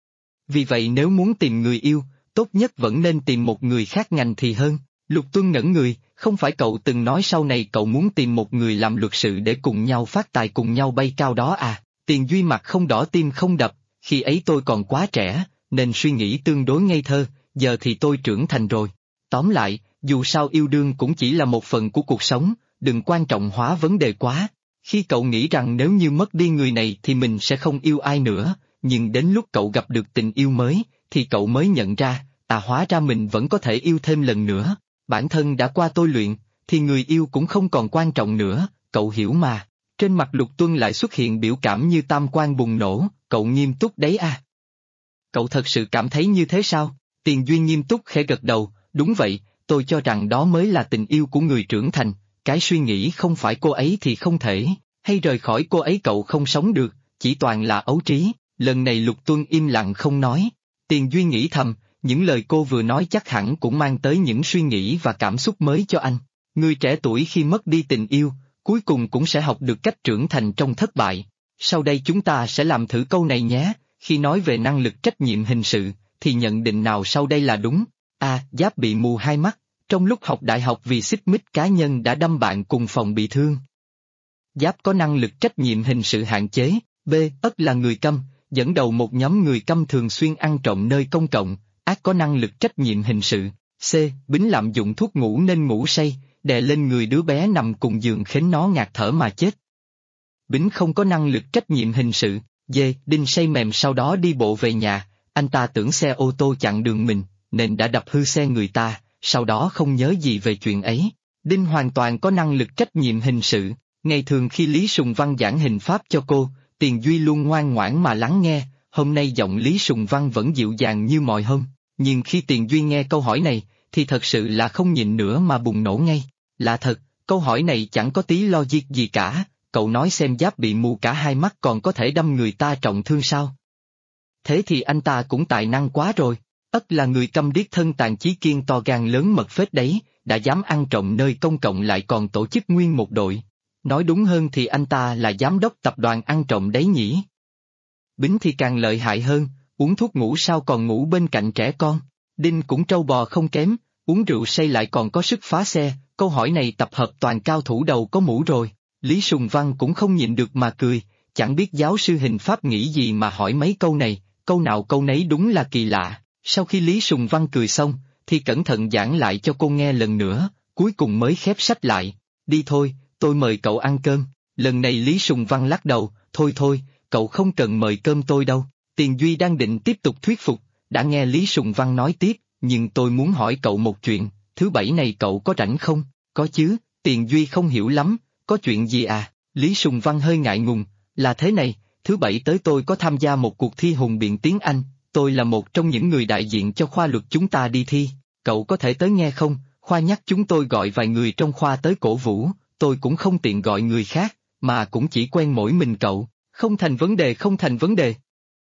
Vì vậy nếu muốn tìm người yêu, tốt nhất vẫn nên tìm một người khác ngành thì hơn. Lục Tuân ngẩn người, không phải cậu từng nói sau này cậu muốn tìm một người làm luật sự để cùng nhau phát tài cùng nhau bay cao đó à? Tiền Duy mặt không đỏ tim không đập, khi ấy tôi còn quá trẻ, nên suy nghĩ tương đối ngây thơ, giờ thì tôi trưởng thành rồi. Tóm lại, dù sao yêu đương cũng chỉ là một phần của cuộc sống, đừng quan trọng hóa vấn đề quá. Khi cậu nghĩ rằng nếu như mất đi người này thì mình sẽ không yêu ai nữa, nhưng đến lúc cậu gặp được tình yêu mới, thì cậu mới nhận ra, hóa ra mình vẫn có thể yêu thêm lần nữa. Bản thân đã qua tôi luyện, thì người yêu cũng không còn quan trọng nữa, cậu hiểu mà. Trên mặt Lục Tuân lại xuất hiện biểu cảm như tam quan bùng nổ, cậu nghiêm túc đấy à? Cậu thật sự cảm thấy như thế sao? Tiền Duy nghiêm túc khẽ gật đầu, đúng vậy, tôi cho rằng đó mới là tình yêu của người trưởng thành, cái suy nghĩ không phải cô ấy thì không thể, hay rời khỏi cô ấy cậu không sống được, chỉ toàn là ấu trí. Lần này Lục Tuân im lặng không nói. Tiền Duy nghĩ thầm, những lời cô vừa nói chắc hẳn cũng mang tới những suy nghĩ và cảm xúc mới cho anh. Người trẻ tuổi khi mất đi tình yêu, cuối cùng cũng sẽ học được cách trưởng thành trong thất bại. Sau đây chúng ta sẽ làm thử câu này nhé, khi nói về năng lực trách nhiệm hình sự, thì nhận định nào sau đây là đúng? A. Giáp bị mù hai mắt, trong lúc học đại học vì xích mích cá nhân đã đâm bạn cùng phòng bị thương. Giáp có năng lực trách nhiệm hình sự hạn chế. B. Ất là người câm, dẫn đầu một nhóm người câm thường xuyên ăn trộm nơi công cộng, Ác có năng lực trách nhiệm hình sự. C. Bính lạm dụng thuốc ngủ nên ngủ say, đè lên người đứa bé nằm cùng giường khiến nó ngạt thở mà chết. Bính không có năng lực trách nhiệm hình sự. D. Đinh say mềm sau đó đi bộ về nhà, anh ta tưởng xe ô tô chặn đường mình, nên đã đập hư xe người ta, sau đó không nhớ gì về chuyện ấy. Đinh hoàn toàn có năng lực trách nhiệm hình sự, ngày thường khi Lý Sùng Văn giảng hình pháp cho cô, Tiền Duy luôn ngoan ngoãn mà lắng nghe, hôm nay giọng Lý Sùng Văn vẫn dịu dàng như mọi hôm, nhưng khi Tiền Duy nghe câu hỏi này, thì thật sự là không nhịn nữa mà bùng nổ ngay. Lạ thật, câu hỏi này chẳng có tí logic gì cả, cậu nói xem Giáp bị mù cả hai mắt còn có thể đâm người ta trọng thương sao? Thế thì anh ta cũng tài năng quá rồi, Ất là người câm điếc thân tàn chí kiên to gan lớn mật phết đấy, đã dám ăn trộm nơi công cộng lại còn tổ chức nguyên một đội. Nói đúng hơn thì anh ta là giám đốc tập đoàn ăn trộm đấy nhỉ? Bính thì càng lợi hại hơn, uống thuốc ngủ sao còn ngủ bên cạnh trẻ con. Đinh cũng trâu bò không kém, uống rượu say lại còn có sức phá xe, câu hỏi này tập hợp toàn cao thủ đầu có mũ rồi. Lý Sùng Văn cũng không nhịn được mà cười, chẳng biết giáo sư hình pháp nghĩ gì mà hỏi mấy câu này, câu nào câu nấy đúng là kỳ lạ. Sau khi Lý Sùng Văn cười xong, thì cẩn thận giảng lại cho cô nghe lần nữa, cuối cùng mới khép sách lại. Đi thôi, tôi mời cậu ăn cơm. Lần này Lý Sùng Văn lắc đầu, thôi, cậu không cần mời cơm tôi đâu. Tiền Duy đang định tiếp tục thuyết phục, đã nghe Lý Sùng Văn nói tiếp, nhưng tôi muốn hỏi cậu một chuyện, thứ bảy này cậu có rảnh không? Có chứ, Tiền Duy không hiểu lắm, có chuyện gì à? Lý Sùng Văn hơi ngại ngùng, là thế này, thứ bảy tới tôi có tham gia một cuộc thi hùng biện tiếng Anh, tôi là một trong những người đại diện cho khoa luật chúng ta đi thi, cậu có thể tới nghe không? Khoa nhắc chúng tôi gọi vài người trong khoa tới cổ vũ, tôi cũng không tiện gọi người khác, mà cũng chỉ quen mỗi mình cậu, không thành vấn đề không thành vấn đề.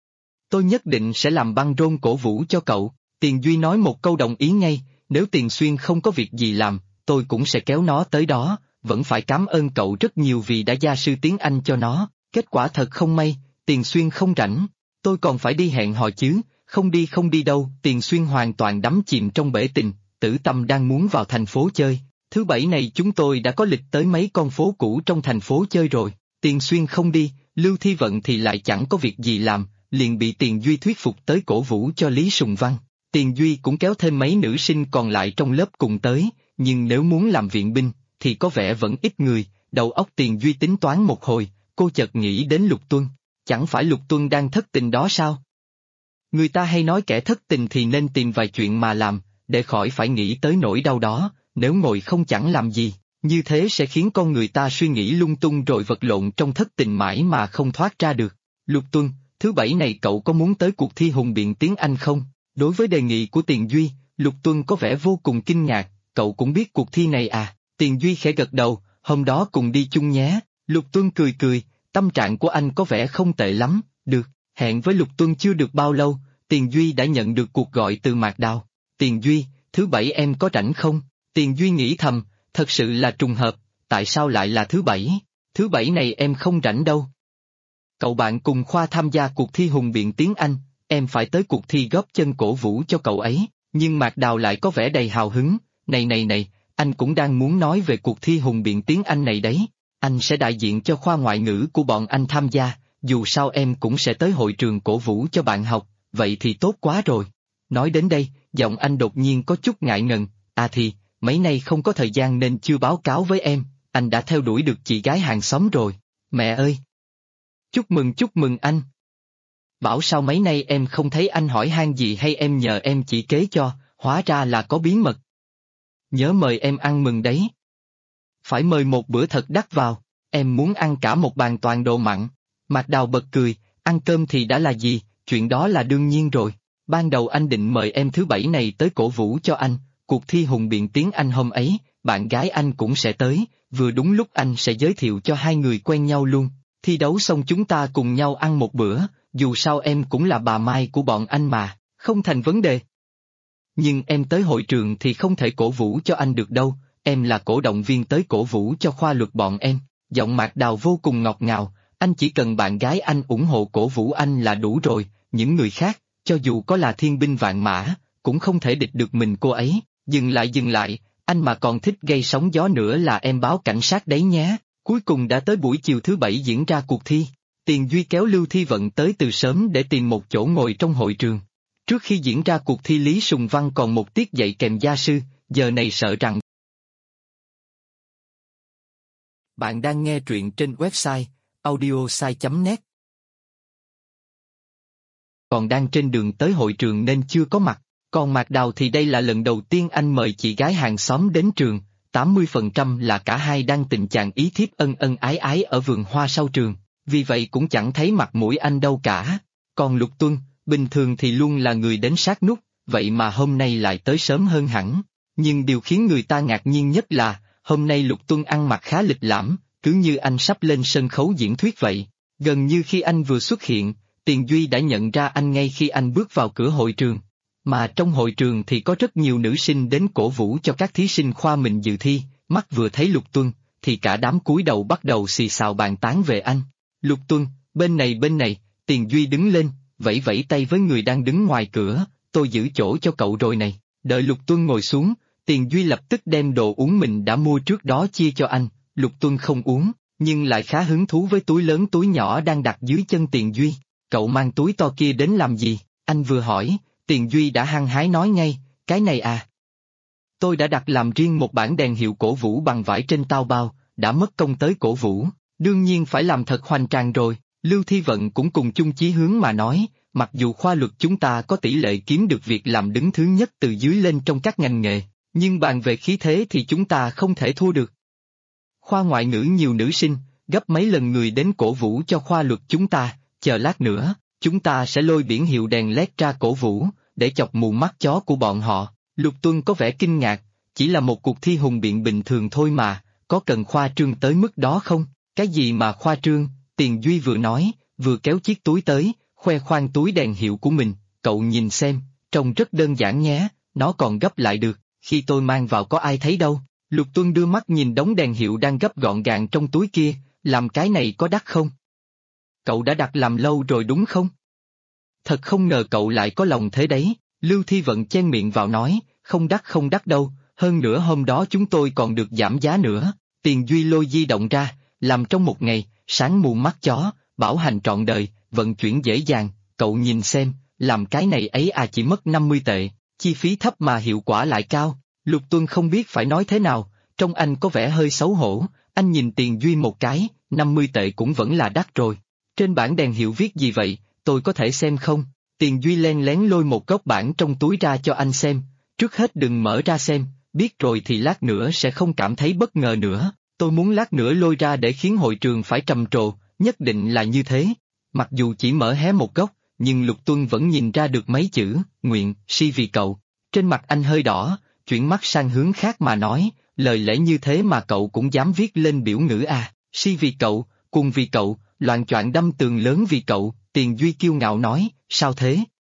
Tôi nhất định sẽ làm băng rôn cổ vũ cho cậu. Tiền Duy nói một câu đồng ý ngay, nếu Tiền Xuyên không có việc gì làm, tôi cũng sẽ kéo nó tới đó, vẫn phải cảm ơn cậu rất nhiều vì đã gia sư tiếng Anh cho nó, kết quả thật không may, Tiền Xuyên không rảnh, tôi còn phải đi hẹn hò chứ, không đi đâu. Tiền Xuyên hoàn toàn đắm chìm trong bể tình, Tử Tâm đang muốn vào thành phố chơi, thứ bảy này chúng tôi đã có lịch tới mấy con phố cũ trong thành phố chơi rồi, Tiền Xuyên không đi, Lưu Thi Vận thì lại chẳng có việc gì làm, liền bị Tiền Duy thuyết phục tới cổ vũ cho Lý Sùng Văn. Tiền Duy cũng kéo thêm mấy nữ sinh còn lại trong lớp cùng tới, nhưng nếu muốn làm viện binh, thì có vẻ vẫn ít người, đầu óc Tiền Duy tính toán một hồi, cô chợt nghĩ đến Lục Tuân, chẳng phải Lục Tuân đang thất tình đó sao? Người ta hay nói kẻ thất tình thì nên tìm vài chuyện mà làm, để khỏi phải nghĩ tới nỗi đau đó, nếu ngồi không chẳng làm gì, như thế sẽ khiến con người ta suy nghĩ lung tung rồi vật lộn trong thất tình mãi mà không thoát ra được. Lục Tuân, thứ bảy này cậu có muốn tới cuộc thi hùng biện tiếng Anh không? Đối với đề nghị của Tiền Duy, Lục Tuân có vẻ vô cùng kinh ngạc, cậu cũng biết cuộc thi này à? Tiền Duy khẽ gật đầu, hôm đó cùng đi chung nhé. Lục Tuân cười cười, tâm trạng của anh có vẻ không tệ lắm, được, hẹn với Lục Tuân chưa được bao lâu, Tiền Duy đã nhận được cuộc gọi từ Mạc Đào. Tiền Duy, thứ bảy em có rảnh không? Tiền Duy nghĩ thầm, thật sự là trùng hợp, tại sao lại là thứ bảy? Thứ bảy này em không rảnh đâu. Cậu bạn cùng khoa tham gia cuộc thi hùng biện tiếng Anh, em phải tới cuộc thi góp chân cổ vũ cho cậu ấy, nhưng Mạc Đào lại có vẻ đầy hào hứng, này, anh cũng đang muốn nói về cuộc thi hùng biện tiếng Anh này đấy, anh sẽ đại diện cho khoa ngoại ngữ của bọn anh tham gia, dù sao em cũng sẽ tới hội trường cổ vũ cho bạn học, vậy thì tốt quá rồi. Nói đến đây, giọng anh đột nhiên có chút ngại ngần, thì, mấy nay không có thời gian nên chưa báo cáo với em, anh đã theo đuổi được chị gái hàng xóm rồi, mẹ ơi! Chúc mừng anh! Bảo sao mấy nay em không thấy anh hỏi han gì hay em nhờ em chỉ kế cho, hóa ra là có bí mật. Nhớ mời em ăn mừng đấy. Phải mời một bữa thật đắt vào, em muốn ăn cả một bàn toàn đồ mặn. Mạc Đào bật cười, ăn cơm thì đã là gì, chuyện đó là đương nhiên rồi. Ban đầu anh định mời em thứ bảy này tới cổ vũ cho anh, cuộc thi hùng biện tiếng Anh hôm ấy, bạn gái anh cũng sẽ tới, vừa đúng lúc anh sẽ giới thiệu cho hai người quen nhau luôn. Thi đấu xong chúng ta cùng nhau ăn một bữa, dù sao em cũng là bà Mai của bọn anh mà, không thành vấn đề. Nhưng em tới hội trường thì không thể cổ vũ cho anh được đâu, em là cổ động viên tới cổ vũ cho khoa luật bọn em. Giọng Mạc Đào vô cùng ngọt ngào, anh chỉ cần bạn gái anh ủng hộ cổ vũ anh là đủ rồi, những người khác, cho dù có là thiên binh vạn mã, cũng không thể địch được mình cô ấy. Dừng lại, anh mà còn thích gây sóng gió nữa là em báo cảnh sát đấy nhé. Cuối cùng đã tới buổi chiều thứ bảy diễn ra cuộc thi. Tiền Duy kéo Lưu Thi Vận tới từ sớm để tìm một chỗ ngồi trong hội trường. Trước khi diễn ra cuộc thi Lý Sùng Văn còn một tiết dạy kèm gia sư, giờ này sợ rằng. Bạn đang nghe truyện trên website audiosai.net. Còn đang trên đường tới hội trường nên chưa có mặt, còn Mạc Đào thì đây là lần đầu tiên anh mời chị gái hàng xóm đến trường, 80% là cả hai đang tình trạng ý thiếp ân ân ái ái ở vườn hoa sau trường, vì vậy cũng chẳng thấy mặt mũi anh đâu cả. Còn Lục Tuân, bình thường thì luôn là người đến sát nút, vậy mà hôm nay lại tới sớm hơn hẳn. Nhưng điều khiến người ta ngạc nhiên nhất là, hôm nay Lục Tuân ăn mặc khá lịch lãm, cứ như anh sắp lên sân khấu diễn thuyết vậy. Gần như khi anh vừa xuất hiện, Tiền Duy đã nhận ra anh ngay khi anh bước vào cửa hội trường. Mà trong hội trường thì có rất nhiều nữ sinh đến cổ vũ cho các thí sinh khoa mình dự thi, mắt vừa thấy Lục Tuân, thì cả đám cúi đầu bắt đầu xì xào bàn tán về anh. Lục Tuân, bên này, Tiền Duy đứng lên, vẫy vẫy tay với người đang đứng ngoài cửa, tôi giữ chỗ cho cậu rồi này. Đợi Lục Tuân ngồi xuống, Tiền Duy lập tức đem đồ uống mình đã mua trước đó chia cho anh. Lục Tuân không uống, nhưng lại khá hứng thú với túi lớn túi nhỏ đang đặt dưới chân Tiền Duy. Cậu mang túi to kia đến làm gì? Anh vừa hỏi, Tiền Duy đã hăng hái nói ngay, cái này à. Tôi đã đặt làm riêng một bảng đèn hiệu cổ vũ bằng vải trên tao bao, đã mất công tới cổ vũ, đương nhiên phải làm thật hoành tráng rồi. Lưu Thi Vận cũng cùng chung chí hướng mà nói, mặc dù khoa luật chúng ta có tỷ lệ kiếm được việc làm đứng thứ nhất từ dưới lên trong các ngành nghề, nhưng bàn về khí thế thì chúng ta không thể thua được. Khoa ngoại ngữ nhiều nữ sinh, gấp mấy lần người đến cổ vũ cho khoa luật chúng ta, chờ lát nữa, chúng ta sẽ lôi biển hiệu đèn LED ra cổ vũ, để chọc mù mắt chó của bọn họ. Lục Tuân có vẻ kinh ngạc, chỉ là một cuộc thi hùng biện bình thường thôi mà, có cần khoa trương tới mức đó không? Cái gì mà khoa trương? Tiền Duy vừa nói, vừa kéo chiếc túi tới, khoe khoang túi đèn hiệu của mình, cậu nhìn xem, trông rất đơn giản nhé, nó còn gấp lại được, khi tôi mang vào có ai thấy đâu. Lục Tuân đưa mắt nhìn đống đèn hiệu đang gấp gọn gàng trong túi kia, làm cái này có đắt không? Cậu đã đặt làm lâu rồi đúng không? Thật không ngờ cậu lại có lòng thế đấy, Lưu Thi Vận chen miệng vào nói, không đắt đâu, hơn nữa hôm đó chúng tôi còn được giảm giá nữa. Tiền Duy lôi di động ra, làm trong một ngày, sáng mù mắt chó, bảo hành trọn đời, vận chuyển dễ dàng, cậu nhìn xem, làm cái này ấy à chỉ mất 50 tệ, chi phí thấp mà hiệu quả lại cao. Lục Tuân không biết phải nói thế nào, trông anh có vẻ hơi xấu hổ, anh nhìn Tiền Duy một cái, 50 tệ cũng vẫn là đắt rồi. Trên bảng đèn hiệu viết gì vậy, tôi có thể xem không? Tiền Duy len lén lôi một góc bảng trong túi ra cho anh xem, trước hết đừng mở ra xem, biết rồi thì lát nữa sẽ không cảm thấy bất ngờ nữa, tôi muốn lát nữa lôi ra để khiến hội trường phải trầm trồ, nhất định là như thế. Mặc dù chỉ mở hé một góc, nhưng Lục Tuân vẫn nhìn ra được mấy chữ, nguyện, si vì cậu. Trên mặt anh hơi đỏ, chuyển mắt sang hướng khác mà nói, lời lẽ như thế mà cậu cũng dám viết lên biểu ngữ à, si vì cậu, cùng vì cậu, loạng choạng đâm tường lớn vì cậu. Tiền Duy kiêu ngạo nói, sao thế?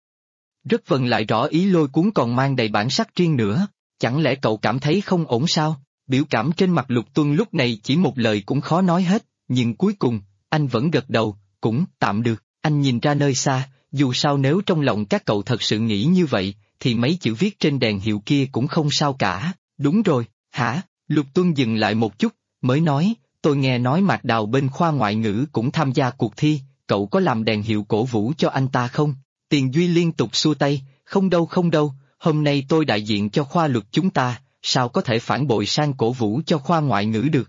Rất vần lại rõ ý lôi cuốn còn mang đầy bản sắc riêng nữa, chẳng lẽ cậu cảm thấy không ổn sao? Biểu cảm trên mặt Lục Tuân lúc này chỉ một lời cũng khó nói hết, nhưng cuối cùng, anh vẫn gật đầu, cũng tạm được, anh nhìn ra nơi xa, dù sao nếu trong lòng các cậu thật sự nghĩ như vậy, thì mấy chữ viết trên đèn hiệu kia cũng không sao cả, đúng rồi, hả? Lục Tuân dừng lại một chút, mới nói, tôi nghe nói Mạc Đào bên khoa ngoại ngữ cũng tham gia cuộc thi, cậu có làm đèn hiệu cổ vũ cho anh ta không? Tiền Duy liên tục xua tay, không đâu, hôm nay tôi đại diện cho khoa luật chúng ta, sao có thể phản bội sang cổ vũ cho khoa ngoại ngữ được?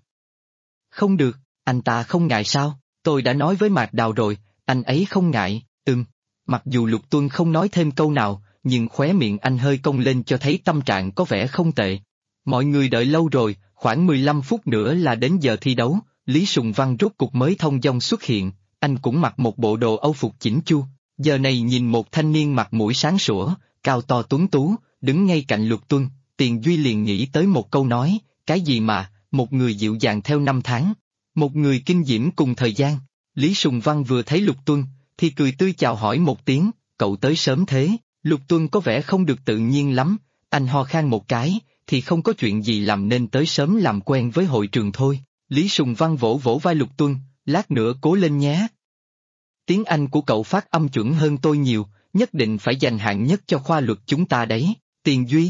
Không được, anh ta không ngại sao? Tôi đã nói với Mạc Đào rồi, anh ấy không ngại, Mặc dù Lục Tuân không nói thêm câu nào, nhưng khóe miệng anh hơi cong lên cho thấy tâm trạng có vẻ không tệ. Mọi người đợi lâu rồi, khoảng 15 phút nữa là đến giờ thi đấu, Lý Sùng Văn rốt cục mới thông dong xuất hiện, anh cũng mặc một bộ đồ Âu phục chỉnh chu, giờ này nhìn một thanh niên mặt mũi sáng sủa, cao to tuấn tú, đứng ngay cạnh Lục Tuân, Tiền Duy liền nghĩ tới một câu nói, cái gì mà, một người dịu dàng theo năm tháng, một người kinh diễm cùng thời gian. Lý Sùng Văn vừa thấy Lục Tuân, thì cười tươi chào hỏi một tiếng, cậu tới sớm thế. Lục Tuân có vẻ không được tự nhiên lắm, anh ho khan một cái, thì không có chuyện gì làm nên tới sớm làm quen với hội trường thôi. Lý Sùng Văn vỗ vỗ vai Lục Tuân, lát nữa cố lên nhé. Tiếng Anh của cậu phát âm chuẩn hơn tôi nhiều, nhất định phải giành hạng nhất cho khoa luật chúng ta đấy. Tiền Duy.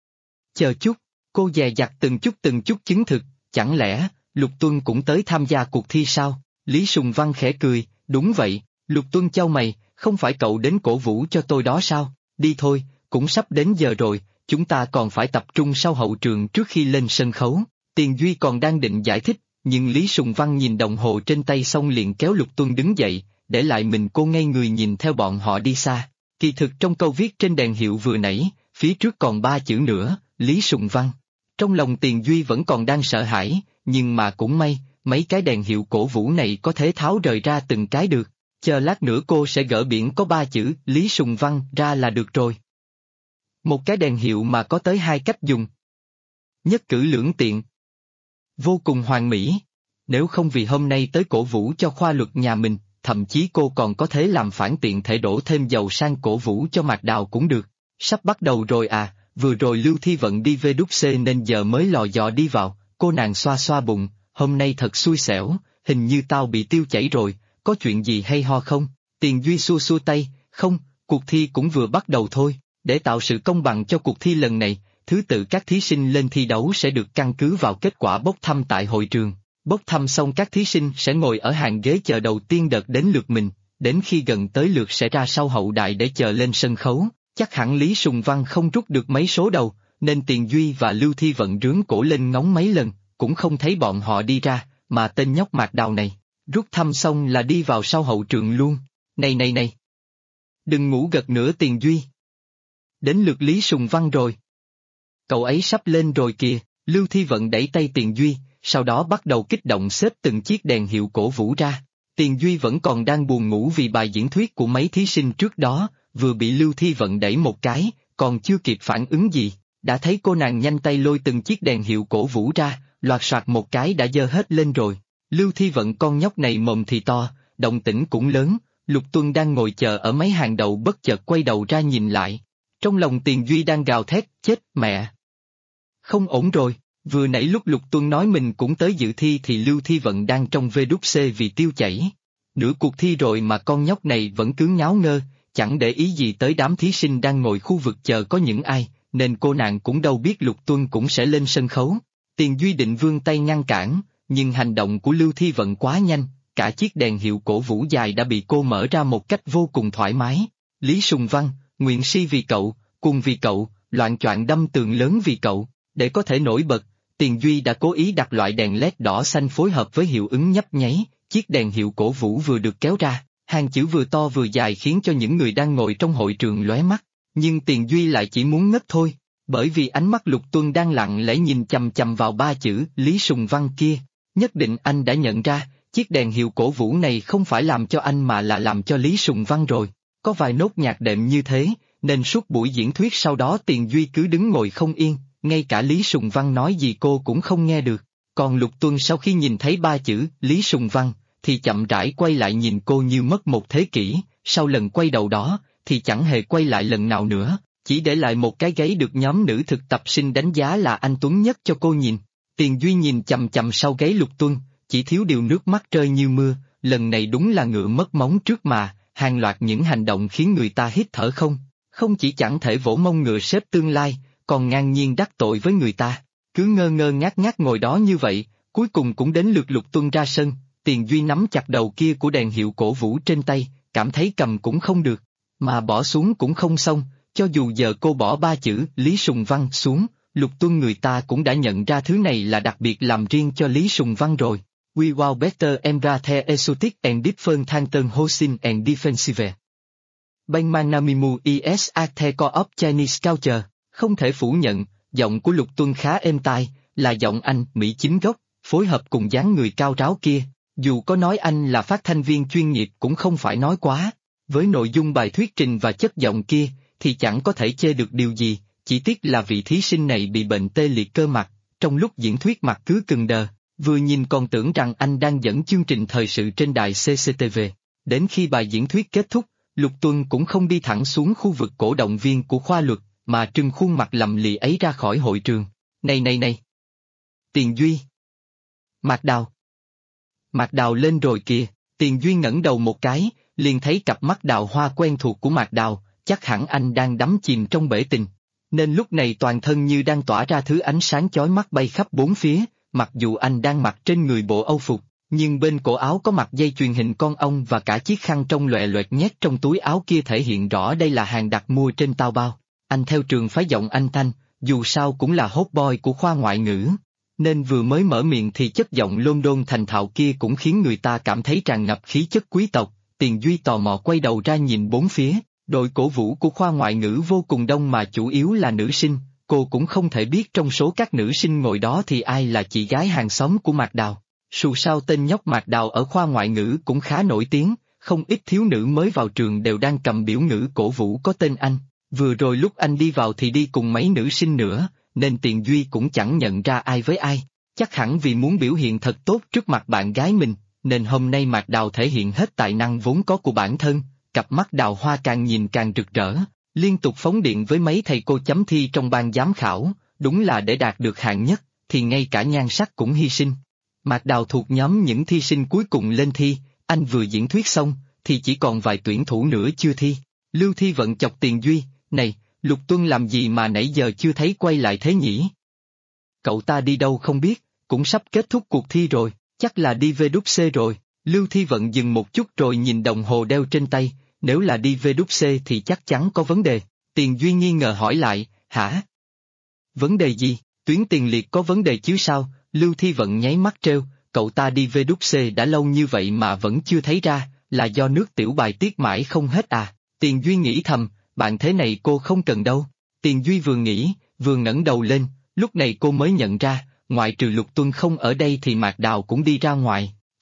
Chờ chút, cô dè dặt từng chút chứng thực, chẳng lẽ, Lục Tuân cũng tới tham gia cuộc thi sao? Lý Sùng Văn khẽ cười, đúng vậy, Lục Tuân chau mày, không phải cậu đến cổ vũ cho tôi đó sao? Đi thôi, cũng sắp đến giờ rồi, chúng ta còn phải tập trung sau hậu trường trước khi lên sân khấu. Tiền Duy còn đang định giải thích, nhưng Lý Sùng Văn nhìn đồng hồ trên tay xong liền kéo Lục Tuân đứng dậy, để lại mình cô ngây người nhìn theo bọn họ đi xa. Kỳ thực trong câu viết trên đèn hiệu vừa nãy, phía trước còn 3 chữ nữa, Lý Sùng Văn. Trong lòng Tiền Duy vẫn còn đang sợ hãi, nhưng mà cũng may, mấy cái đèn hiệu cổ vũ này có thể tháo rời ra từng cái được. Chờ lát nữa cô sẽ gỡ biển có 3 chữ Lý Sùng Văn ra là được rồi. Một cái đèn hiệu mà có tới 2 cách dùng. Nhất cử lưỡng tiện. Vô cùng hoàn mỹ. Nếu không vì hôm nay tới cổ vũ cho khoa luật nhà mình, thậm chí cô còn có thể làm phản tiện thể đổ thêm dầu sang cổ vũ cho Mạc Đào cũng được. Sắp bắt đầu rồi à, vừa rồi Lưu Thi Vận đi về đúc xê nên giờ mới lò dò đi vào, cô nàng xoa xoa bụng, hôm nay thật xui xẻo, hình như tao bị tiêu chảy rồi, có chuyện gì hay ho không? Tiền Duy xua xua tay, không, cuộc thi cũng vừa bắt đầu thôi, để tạo sự công bằng cho cuộc thi lần này, thứ tự các thí sinh lên thi đấu sẽ được căn cứ vào kết quả bốc thăm tại hội trường. Bốc thăm xong các thí sinh sẽ ngồi ở hàng ghế chờ đầu tiên đợt đến lượt mình, đến khi gần tới lượt sẽ ra sau hậu đại để chờ lên sân khấu. Chắc hẳn Lý Sùng Văn không rút được mấy số đầu, nên Tiền Duy và Lưu Thi Vận rướn cổ lên ngóng mấy lần, cũng không thấy bọn họ đi ra, mà tên nhóc Mạc Đào này, rút thăm xong là đi vào sau hậu trường luôn. Này! Đừng ngủ gật nữa Tiền Duy. Đến lượt Lý Sùng Văn rồi. Cậu ấy sắp lên rồi kìa, Lưu Thi Vận đẩy tay Tiền Duy, sau đó bắt đầu kích động xếp từng chiếc đèn hiệu cổ vũ ra. Tiền Duy vẫn còn đang buồn ngủ vì bài diễn thuyết của mấy thí sinh trước đó, vừa bị Lưu Thi Vận đẩy một cái, còn chưa kịp phản ứng gì, đã thấy cô nàng nhanh tay lôi từng chiếc đèn hiệu cổ vũ ra, loạt soạt một cái đã giơ hết lên rồi. Lưu Thi Vận con nhóc này mồm thì to, động tĩnh cũng lớn, Lục Tuân đang ngồi chờ ở mấy hàng đầu bất chợt quay đầu ra nhìn lại. Trong lòng Tiền Duy đang gào thét, chết mẹ. Không ổn rồi, vừa nãy lúc Lục Tuân nói mình cũng tới dự thi thì Lưu Thi Vận đang trong VC vì tiêu chảy. Nửa cuộc thi rồi mà con nhóc này vẫn cứ ngáo ngơ, chẳng để ý gì tới đám thí sinh đang ngồi khu vực chờ có những ai, nên cô nàng cũng đâu biết Lục Tuân cũng sẽ lên sân khấu. Tiền Duy định vươn tay ngăn cản, nhưng hành động của Lưu Thi Vận quá nhanh, cả chiếc đèn hiệu cổ vũ dài đã bị cô mở ra một cách vô cùng thoải mái. Lý Sùng Văn, nguyện si vì cậu, cùng vì cậu, loạng choạng đâm tường lớn vì cậu, để có thể nổi bật, Tiền Duy đã cố ý đặt loại đèn LED đỏ xanh phối hợp với hiệu ứng nhấp nháy, chiếc đèn hiệu cổ vũ vừa được kéo ra, hàng chữ vừa to vừa dài khiến cho những người đang ngồi trong hội trường lóe mắt, nhưng Tiền Duy lại chỉ muốn ngất thôi, bởi vì ánh mắt Lục Tuân đang lặng lẽ nhìn chằm chằm vào ba chữ Lý Sùng Văn kia, nhất định anh đã nhận ra, chiếc đèn hiệu cổ vũ này không phải làm cho anh mà là làm cho Lý Sùng Văn rồi, có vài nốt nhạc đệm như thế, nên suốt buổi diễn thuyết sau đó Tiền Duy cứ đứng ngồi không yên, ngay cả Lý Sùng Văn nói gì cô cũng không nghe được, còn Lục Tuân sau khi nhìn thấy ba chữ Lý Sùng Văn, thì chậm rãi quay lại nhìn cô như mất một thế kỷ, sau lần quay đầu đó, thì chẳng hề quay lại lần nào nữa, chỉ để lại một cái gáy được nhóm nữ thực tập sinh đánh giá là anh tuấn nhất cho cô nhìn. Tiền Duy nhìn chằm chằm sau gáy Lục Tuân, chỉ thiếu điều nước mắt rơi như mưa, lần này đúng là ngựa mất móng trước mà, hàng loạt những hành động khiến người ta hít thở không chỉ chẳng thể vỗ mông ngựa xếp tương lai, còn ngang nhiên đắc tội với người ta, cứ ngơ ngơ ngác ngác ngồi đó như vậy, cuối cùng cũng đến lượt Lục Tuân ra sân, Tiền Duy nắm chặt đầu kia của đèn hiệu cổ vũ trên tay, cảm thấy cầm cũng không được, mà bỏ xuống cũng không xong, cho dù giờ cô bỏ ba chữ Lý Sùng Văn xuống, Lục Tuân người ta cũng đã nhận ra thứ này là đặc biệt làm riêng cho Lý Sùng Văn rồi. We wow better embra the exotic and different than hosin and defensive. Bang manamimu is at the co-op Chinese culture, không thể phủ nhận, giọng của Lục Tuân khá êm tai, là giọng anh Mỹ chính gốc, phối hợp cùng dáng người cao ráo kia, dù có nói anh là phát thanh viên chuyên nghiệp cũng không phải nói quá, với nội dung bài thuyết trình và chất giọng kia, thì chẳng có thể chê được điều gì, chỉ tiếc là vị thí sinh này bị bệnh tê liệt cơ mặt, trong lúc diễn thuyết mặt cứ cứng đờ, vừa nhìn còn tưởng rằng anh đang dẫn chương trình thời sự trên đài CCTV. Đến khi bài diễn thuyết kết thúc, Lục Tuân cũng không đi thẳng xuống khu vực cổ động viên của khoa luật, mà trưng khuôn mặt lầm lì ấy ra khỏi hội trường. Này! Tiền Duy! Mạc Đào! Mạc Đào lên rồi kìa, Tiền Duy ngẩng đầu một cái, liền thấy cặp mắt đào hoa quen thuộc của Mạc Đào, chắc hẳn anh đang đắm chìm trong bể tình. Nên lúc này toàn thân như đang tỏa ra thứ ánh sáng chói mắt bay khắp bốn phía, mặc dù anh đang mặc trên người bộ âu phục, nhưng bên cổ áo có mặt dây chuyền hình con ong và cả chiếc khăn trông loẹ loẹt nhét trong túi áo kia thể hiện rõ đây là hàng đặt mua trên Taobao. Anh theo trường phái giọng anh thanh, dù sao cũng là hot boy của khoa ngoại ngữ, nên vừa mới mở miệng thì chất giọng London thành thạo kia cũng khiến người ta cảm thấy tràn ngập khí chất quý tộc. Tiền Duy tò mò quay đầu ra nhìn bốn phía, đội cổ vũ của khoa ngoại ngữ vô cùng đông mà chủ yếu là nữ sinh, cô cũng không thể biết trong số các nữ sinh ngồi đó thì ai là chị gái hàng xóm của Mạc Đào. Dù sao tên nhóc Mạc Đào ở khoa ngoại ngữ cũng khá nổi tiếng, không ít thiếu nữ mới vào trường đều đang cầm biểu ngữ cổ vũ có tên anh. Vừa rồi lúc anh đi vào thì đi cùng mấy nữ sinh nữa, nên Tiền Duy cũng chẳng nhận ra ai với ai. Chắc hẳn vì muốn biểu hiện thật tốt trước mặt bạn gái mình, nên hôm nay Mạc Đào thể hiện hết tài năng vốn có của bản thân, cặp mắt đào hoa càng nhìn càng rực rỡ, liên tục phóng điện với mấy thầy cô chấm thi trong ban giám khảo, đúng là để đạt được hạng nhất, thì ngay cả nhan sắc cũng hy sinh. Mạc Đào thuộc nhóm những thí sinh cuối cùng lên thi, anh vừa diễn thuyết xong, thì chỉ còn vài tuyển thủ nữa chưa thi. Lưu Thi Vận chọc Tiền Duy, này, Lục Tuân làm gì mà nãy giờ chưa thấy quay lại thế nhỉ? Cậu ta đi đâu không biết, cũng sắp kết thúc cuộc thi rồi, chắc là đi VC rồi. Lưu Thi Vận dừng một chút rồi nhìn đồng hồ đeo trên tay, nếu là đi VC thì chắc chắn có vấn đề. Tiền Duy nghi ngờ hỏi lại, hả? Vấn đề gì? Tuyến tiền liệt có vấn đề chứ sao? Lưu Thi Vận nháy mắt trêu, cậu ta đi VC đã lâu như vậy mà vẫn chưa thấy ra, là do nước tiểu bài tiết mãi không hết à? Tiền Duy nghĩ thầm, bạn thế này cô không cần đâu. Tiền Duy vừa nghĩ, vừa ngẩng đầu lên, lúc này cô mới nhận ra, ngoại trừ Lục Tuân không ở đây thì Mạc Đào cũng đi ra ngoài,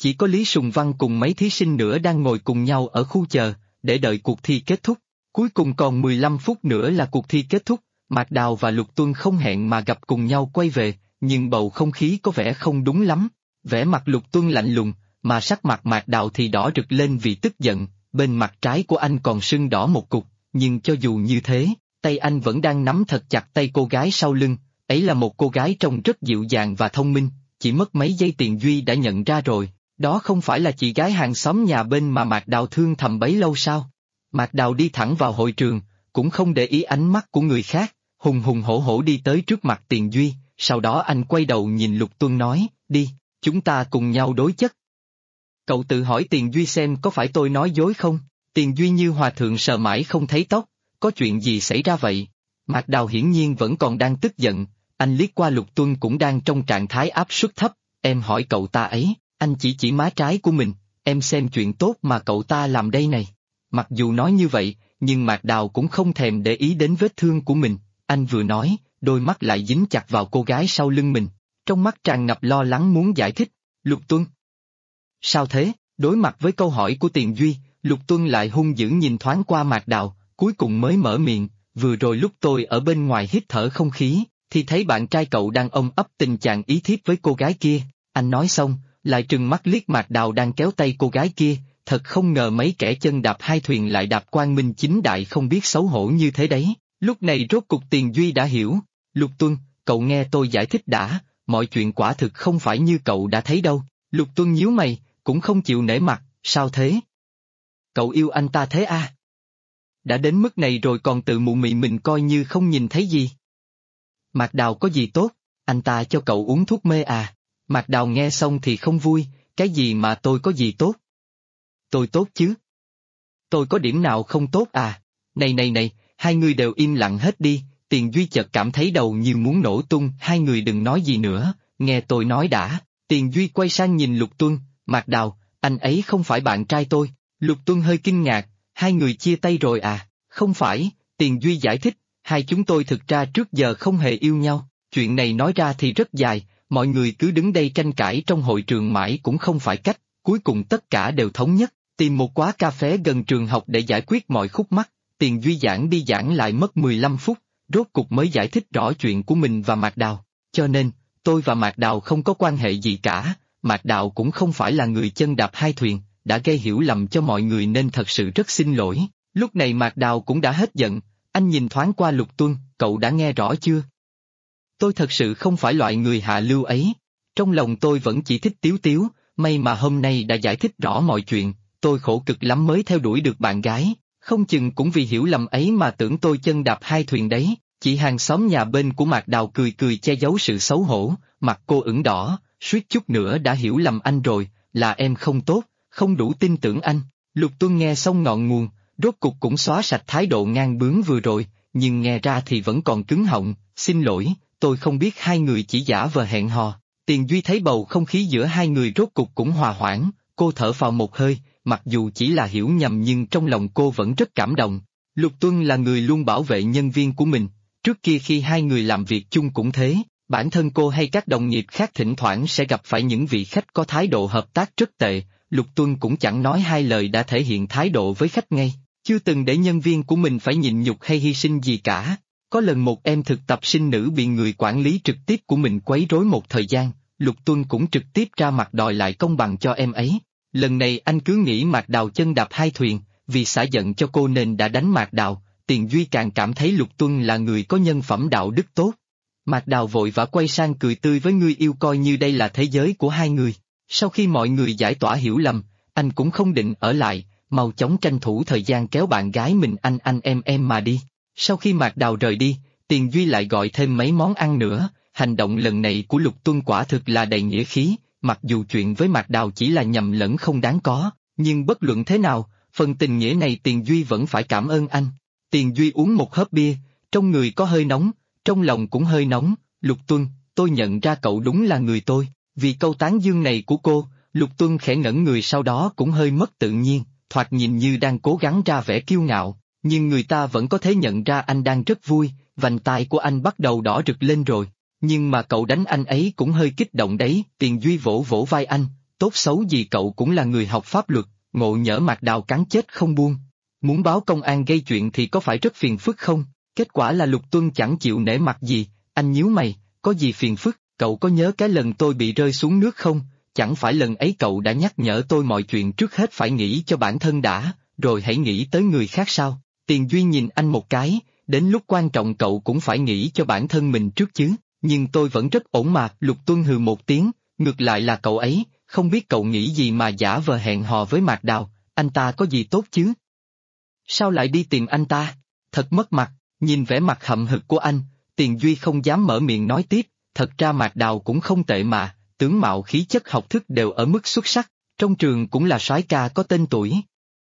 Chỉ có Lý Sùng Văn cùng mấy thí sinh nữa đang ngồi cùng nhau ở khu chờ, để đợi cuộc thi kết thúc. Cuối cùng còn 15 phút nữa là cuộc thi kết thúc, Mạc Đào và Lục Tuân không hẹn mà gặp cùng nhau quay về, nhưng bầu không khí có vẻ không đúng lắm. Vẻ mặt Lục Tuân lạnh lùng, mà sắc mặt Mạc Đào thì đỏ rực lên vì tức giận, bên mặt trái của anh còn sưng đỏ một cục, nhưng cho dù như thế, tay anh vẫn đang nắm thật chặt tay cô gái sau lưng, ấy là một cô gái trông rất dịu dàng và thông minh, chỉ mất mấy giây Tiền Duy đã nhận ra rồi, đó không phải là chị gái hàng xóm nhà bên mà Mạc Đào thương thầm bấy lâu sao? Mạc Đào đi thẳng vào hội trường, cũng không để ý ánh mắt của người khác, hùng hùng hổ hổ đi tới trước mặt Tiền Duy, sau đó anh quay đầu nhìn Lục Tuân nói, đi, chúng ta cùng nhau đối chất. Cậu tự hỏi Tiền Duy xem có phải tôi nói dối không? Tiền Duy như hòa thượng sờ mãi không thấy tóc, có chuyện gì xảy ra vậy? Mạc Đào hiển nhiên vẫn còn đang tức giận, anh liếc qua Lục Tuân cũng đang trong trạng thái áp suất thấp, em hỏi cậu ta ấy, anh chỉ má trái của mình, em xem chuyện tốt mà cậu ta làm đây này. Mặc dù nói như vậy, nhưng Mạc Đào cũng không thèm để ý đến vết thương của mình, anh vừa nói, đôi mắt lại dính chặt vào cô gái sau lưng mình, trong mắt tràn ngập lo lắng muốn giải thích, Lục Tuân. Sao thế? Đối mặt với câu hỏi của Tiền Duy, Lục Tuân lại hung dữ nhìn thoáng qua Mạc Đào, cuối cùng mới mở miệng, vừa rồi lúc tôi ở bên ngoài hít thở không khí, thì thấy bạn trai cậu đang ôm ấp tình chàng ý thiếp với cô gái kia, anh nói xong, lại trừng mắt liếc Mạc Đào đang kéo tay cô gái kia, thật không ngờ mấy kẻ chân đạp hai thuyền lại đạp quang minh chính đại không biết xấu hổ như thế đấy, lúc này rốt cục Tiền Duy đã hiểu, Lục Tuân, cậu nghe tôi giải thích đã, mọi chuyện quả thực không phải như cậu đã thấy đâu, Lục Tuân nhíu mày, cũng không chịu nể mặt, sao thế? Cậu yêu anh ta thế à? Đã đến mức này rồi còn tự mụ mị mình coi như không nhìn thấy gì. Mạc Đào có gì tốt, anh ta cho cậu uống thuốc mê à? Mạc Đào nghe xong thì không vui, cái gì mà tôi có gì tốt? Tôi tốt chứ? Tôi có điểm nào không tốt à? Này, hai người đều im lặng hết đi, Tiền Duy chợt cảm thấy đầu như muốn nổ tung, hai người đừng nói gì nữa, nghe tôi nói đã. Tiền Duy quay sang nhìn Lục Tuân, Mạc Đào, anh ấy không phải bạn trai tôi. Lục Tuân hơi kinh ngạc, hai người chia tay rồi à? Không phải, Tiền Duy giải thích, hai chúng tôi thực ra trước giờ không hề yêu nhau, chuyện này nói ra thì rất dài, mọi người cứ đứng đây tranh cãi trong hội trường mãi cũng không phải cách, cuối cùng tất cả đều thống nhất, tìm một quán cà phé gần trường học để giải quyết mọi khúc mắc. Tiền Duy giảng đi giảng lại mất 15 phút, rốt cục mới giải thích rõ chuyện của mình và Mạc Đào, cho nên, tôi và Mạc Đào không có quan hệ gì cả, Mạc Đào cũng không phải là người chân đạp hai thuyền, đã gây hiểu lầm cho mọi người nên thật sự rất xin lỗi. Lúc này Mạc Đào cũng đã hết giận, anh nhìn thoáng qua Lục Tuân, cậu đã nghe rõ chưa? Tôi thật sự không phải loại người hạ lưu ấy, trong lòng tôi vẫn chỉ thích Tiếu Tiếu, may mà hôm nay đã giải thích rõ mọi chuyện, tôi khổ cực lắm mới theo đuổi được bạn gái, không chừng cũng vì hiểu lầm ấy mà tưởng tôi chân đạp hai thuyền đấy. Chị hàng xóm nhà bên của Mạc Đào cười cười che giấu sự xấu hổ, mặt cô ửng đỏ, suýt chút nữa đã hiểu lầm anh rồi, là em không tốt, không đủ tin tưởng anh. Lục Tuân nghe xong ngọn nguồn, rốt cục cũng xóa sạch thái độ ngang bướng vừa rồi, nhưng nghe ra thì vẫn còn cứng họng, xin lỗi, tôi không biết hai người chỉ giả vờ hẹn hò. Tiền Duy thấy bầu không khí giữa hai người rốt cục cũng hòa hoãn, cô thở phào một hơi, mặc dù chỉ là hiểu nhầm nhưng trong lòng cô vẫn rất cảm động. Lục Tuân là người luôn bảo vệ nhân viên của mình. Trước kia khi hai người làm việc chung cũng thế, bản thân cô hay các đồng nghiệp khác thỉnh thoảng sẽ gặp phải những vị khách có thái độ hợp tác rất tệ, Lục Tuân cũng chẳng nói hai lời đã thể hiện thái độ với khách ngay, chưa từng để nhân viên của mình phải nhịn nhục hay hy sinh gì cả. Có lần một em thực tập sinh nữ bị người quản lý trực tiếp của mình quấy rối một thời gian, Lục Tuân cũng trực tiếp ra mặt đòi lại công bằng cho em ấy. Lần này anh cứ nghĩ Mạc Đào chân đạp hai thuyền, vì xả giận cho cô nên đã đánh Mạc Đào. Tiền Duy càng cảm thấy Lục Tuân là người có nhân phẩm đạo đức tốt. Mạc Đào vội vã quay sang cười tươi với người yêu coi như đây là thế giới của hai người. Sau khi mọi người giải tỏa hiểu lầm, anh cũng không định ở lại, mau chóng tranh thủ thời gian kéo bạn gái mình anh em mà đi. Sau khi Mạc Đào rời đi, Tiền Duy lại gọi thêm mấy món ăn nữa, hành động lần này của Lục Tuân quả thực là đầy nghĩa khí, mặc dù chuyện với Mạc Đào chỉ là nhầm lẫn không đáng có, nhưng bất luận thế nào, phần tình nghĩa này Tiền Duy vẫn phải cảm ơn anh. Tiền Duy uống một hớp bia, trong người có hơi nóng, trong lòng cũng hơi nóng, Lục Tuân, tôi nhận ra cậu đúng là người tôi, vì câu tán dương này của cô, Lục Tuân khẽ ngẩn người sau đó cũng hơi mất tự nhiên, thoạt nhìn như đang cố gắng ra vẻ kiêu ngạo, nhưng người ta vẫn có thể nhận ra anh đang rất vui, vành tai của anh bắt đầu đỏ rực lên rồi, nhưng mà cậu đánh anh ấy cũng hơi kích động đấy, Tiền Duy vỗ vỗ vai anh, tốt xấu gì cậu cũng là người học pháp luật, ngộ nhỡ Mạc Đào cắn chết không buông. Muốn báo công an gây chuyện thì có phải rất phiền phức không? Kết quả là Lục Tuân chẳng chịu nể mặt gì, anh nhíu mày, có gì phiền phức, cậu có nhớ cái lần tôi bị rơi xuống nước không? Chẳng phải lần ấy cậu đã nhắc nhở tôi mọi chuyện trước hết phải nghĩ cho bản thân đã, rồi hãy nghĩ tới người khác sao? Tiền Duy nhìn anh một cái, đến lúc quan trọng cậu cũng phải nghĩ cho bản thân mình trước chứ, nhưng tôi vẫn rất ổn mà. Lục Tuân hừ một tiếng, ngược lại là cậu ấy, không biết cậu nghĩ gì mà giả vờ hẹn hò với Mạc Đào, anh ta có gì tốt chứ? Sao lại đi tìm anh ta? Thật mất mặt, nhìn vẻ mặt hậm hực của anh, Tiền Duy không dám mở miệng nói tiếp, thật ra Mạc Đào cũng không tệ mà, tướng mạo khí chất học thức đều ở mức xuất sắc, trong trường cũng là soái ca có tên tuổi.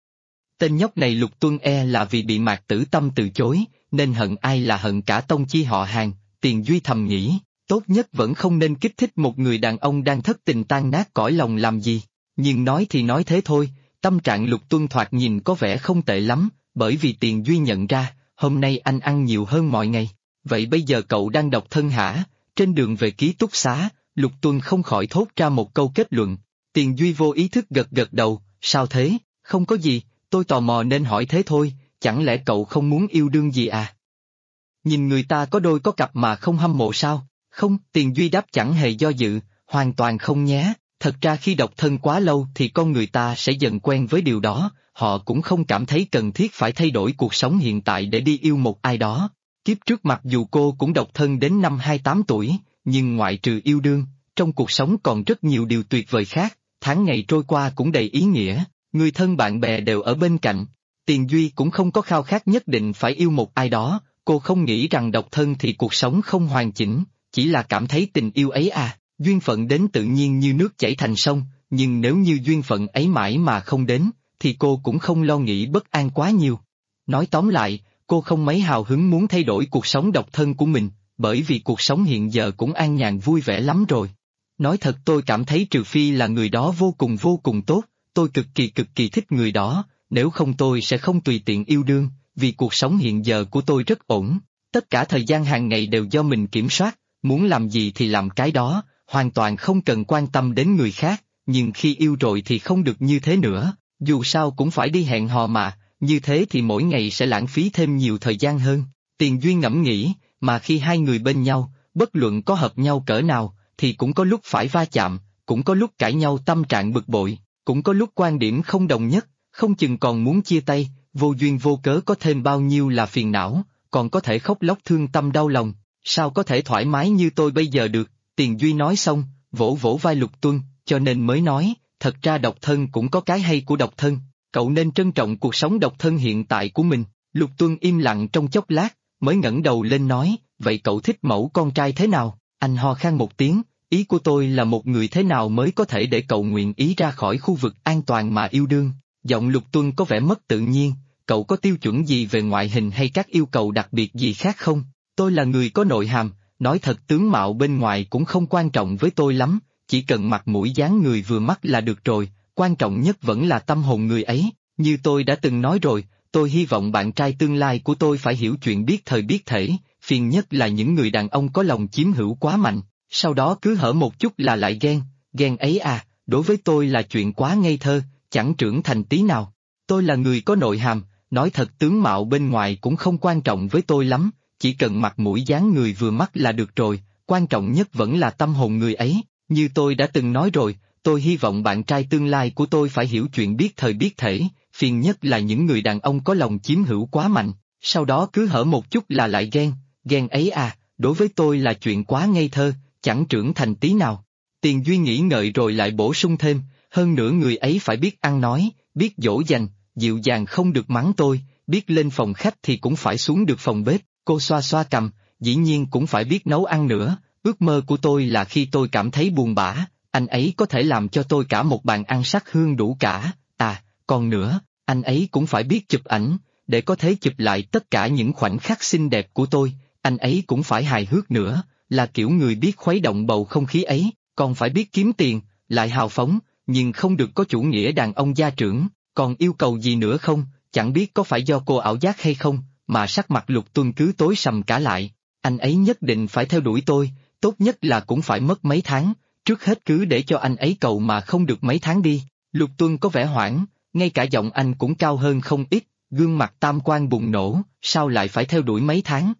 Tên nhóc này Lục Tuân là vì bị Mạc Tử Tâm từ chối, nên hận ai là hận cả tông chi họ Hàng. Tiền Duy thầm nghĩ, tốt nhất vẫn không nên kích thích một người đàn ông đang thất tình tan nát cõi lòng làm gì, nhưng nói thì nói thế thôi, tâm trạng Lục Tuân thoạt nhìn có vẻ không tệ lắm, bởi vì Tiền Duy nhận ra, hôm nay anh ăn nhiều hơn mọi ngày. Vậy bây giờ cậu đang độc thân hả? Trên đường về ký túc xá, Lục Tuân không khỏi thốt ra một câu kết luận. Tiền Duy vô ý thức gật gật đầu, sao thế? Không có gì, tôi tò mò nên hỏi thế thôi, chẳng lẽ cậu không muốn yêu đương gì à? Nhìn người ta có đôi có cặp mà không hâm mộ sao? Không, Tiền Duy đáp chẳng hề do dự, hoàn toàn không nhé. Thật ra khi độc thân quá lâu thì con người ta sẽ dần quen với điều đó, họ cũng không cảm thấy cần thiết phải thay đổi cuộc sống hiện tại để đi yêu một ai đó. Kiếp trước mặc dù cô cũng độc thân đến năm 28 tuổi, nhưng ngoại trừ yêu đương, trong cuộc sống còn rất nhiều điều tuyệt vời khác, tháng ngày trôi qua cũng đầy ý nghĩa, người thân bạn bè đều ở bên cạnh. Tiền Duy cũng không có khao khát nhất định phải yêu một ai đó, cô không nghĩ rằng độc thân thì cuộc sống không hoàn chỉnh, chỉ là cảm thấy tình yêu ấy duyên phận đến tự nhiên như nước chảy thành sông, nhưng nếu như duyên phận ấy mãi mà không đến, thì cô cũng không lo nghĩ bất an quá nhiều. Nói tóm lại, cô không mấy hào hứng muốn thay đổi cuộc sống độc thân của mình, bởi vì cuộc sống hiện giờ cũng an nhàn vui vẻ lắm rồi. Nói thật tôi cảm thấy trừ phi là người đó vô cùng tốt, tôi cực kỳ thích người đó, nếu không tôi sẽ không tùy tiện yêu đương, vì cuộc sống hiện giờ của tôi rất ổn, tất cả thời gian hàng ngày đều do mình kiểm soát, muốn làm gì thì làm cái đó, hoàn toàn không cần quan tâm đến người khác, nhưng khi yêu rồi thì không được như thế nữa, dù sao cũng phải đi hẹn hò mà, như thế thì mỗi ngày sẽ lãng phí thêm nhiều thời gian hơn. Tiền Duy ngẫm nghĩ, mà khi hai người bên nhau, bất luận có hợp nhau cỡ nào, thì cũng có lúc phải va chạm, cũng có lúc cãi nhau tâm trạng bực bội, cũng có lúc quan điểm không đồng nhất, không chừng còn muốn chia tay, vô duyên vô cớ có thêm bao nhiêu là phiền não, còn có thể khóc lóc thương tâm đau lòng, sao có thể thoải mái như tôi bây giờ được. Tiền Duy nói xong, vỗ vỗ vai Lục Tuân, cho nên mới nói, thật ra độc thân cũng có cái hay của độc thân, cậu nên trân trọng cuộc sống độc thân hiện tại của mình. Lục Tuân im lặng trong chốc lát, mới ngẩng đầu lên nói, vậy cậu thích mẫu con trai thế nào? Anh ho khan một tiếng, ý của tôi là một người thế nào mới có thể để cậu nguyện ý ra khỏi khu vực an toàn mà yêu đương. Giọng Lục Tuân có vẻ mất tự nhiên, cậu có tiêu chuẩn gì về ngoại hình hay các yêu cầu đặc biệt gì khác không? Tôi là người có nội hàm, nói thật tướng mạo bên ngoài cũng không quan trọng với tôi lắm, chỉ cần mặt mũi dáng người vừa mắt là được rồi, quan trọng nhất vẫn là tâm hồn người ấy, như tôi đã từng nói rồi, tôi hy vọng bạn trai tương lai của tôi phải hiểu chuyện biết thời biết thể, phiền nhất là những người đàn ông có lòng chiếm hữu quá mạnh, sau đó cứ hở một chút là lại ghen ấy đối với tôi là chuyện quá ngây thơ, chẳng trưởng thành tí nào. Tôi là người có nội hàm, nói thật tướng mạo bên ngoài cũng không quan trọng với tôi lắm, chỉ cần mặt mũi dáng người vừa mắt là được rồi, quan trọng nhất vẫn là tâm hồn người ấy, như tôi đã từng nói rồi, tôi hy vọng bạn trai tương lai của tôi phải hiểu chuyện biết thời biết thể, phiền nhất là những người đàn ông có lòng chiếm hữu quá mạnh, sau đó cứ hở một chút là lại ghen ấy đối với tôi là chuyện quá ngây thơ, chẳng trưởng thành tí nào. Tiền Duy nghĩ ngợi rồi lại bổ sung thêm, hơn nữa người ấy phải biết ăn nói, biết dỗ dành, dịu dàng không được mắng tôi, biết lên phòng khách thì cũng phải xuống được phòng bếp, cô xoa xoa cằm, dĩ nhiên cũng phải biết nấu ăn nữa, ước mơ của tôi là khi tôi cảm thấy buồn bã, anh ấy có thể làm cho tôi cả một bàn ăn sắc hương đủ cả, còn nữa, anh ấy cũng phải biết chụp ảnh, để có thể chụp lại tất cả những khoảnh khắc xinh đẹp của tôi, anh ấy cũng phải hài hước nữa, là kiểu người biết khuấy động bầu không khí ấy, còn phải biết kiếm tiền, lại hào phóng, nhưng không được có chủ nghĩa đàn ông gia trưởng, còn yêu cầu gì nữa không, chẳng biết có phải do cô ảo giác hay không, mà sắc mặt Lục Tuân cứ tối sầm cả lại, anh ấy nhất định phải theo đuổi tôi, tốt nhất là cũng phải mất mấy tháng, trước hết cứ để cho anh ấy cầu mà không được mấy tháng đi. Lục Tuân có vẻ hoảng, ngay cả giọng anh cũng cao hơn không ít, gương mặt tam quan bùng nổ, sao lại phải theo đuổi mấy tháng?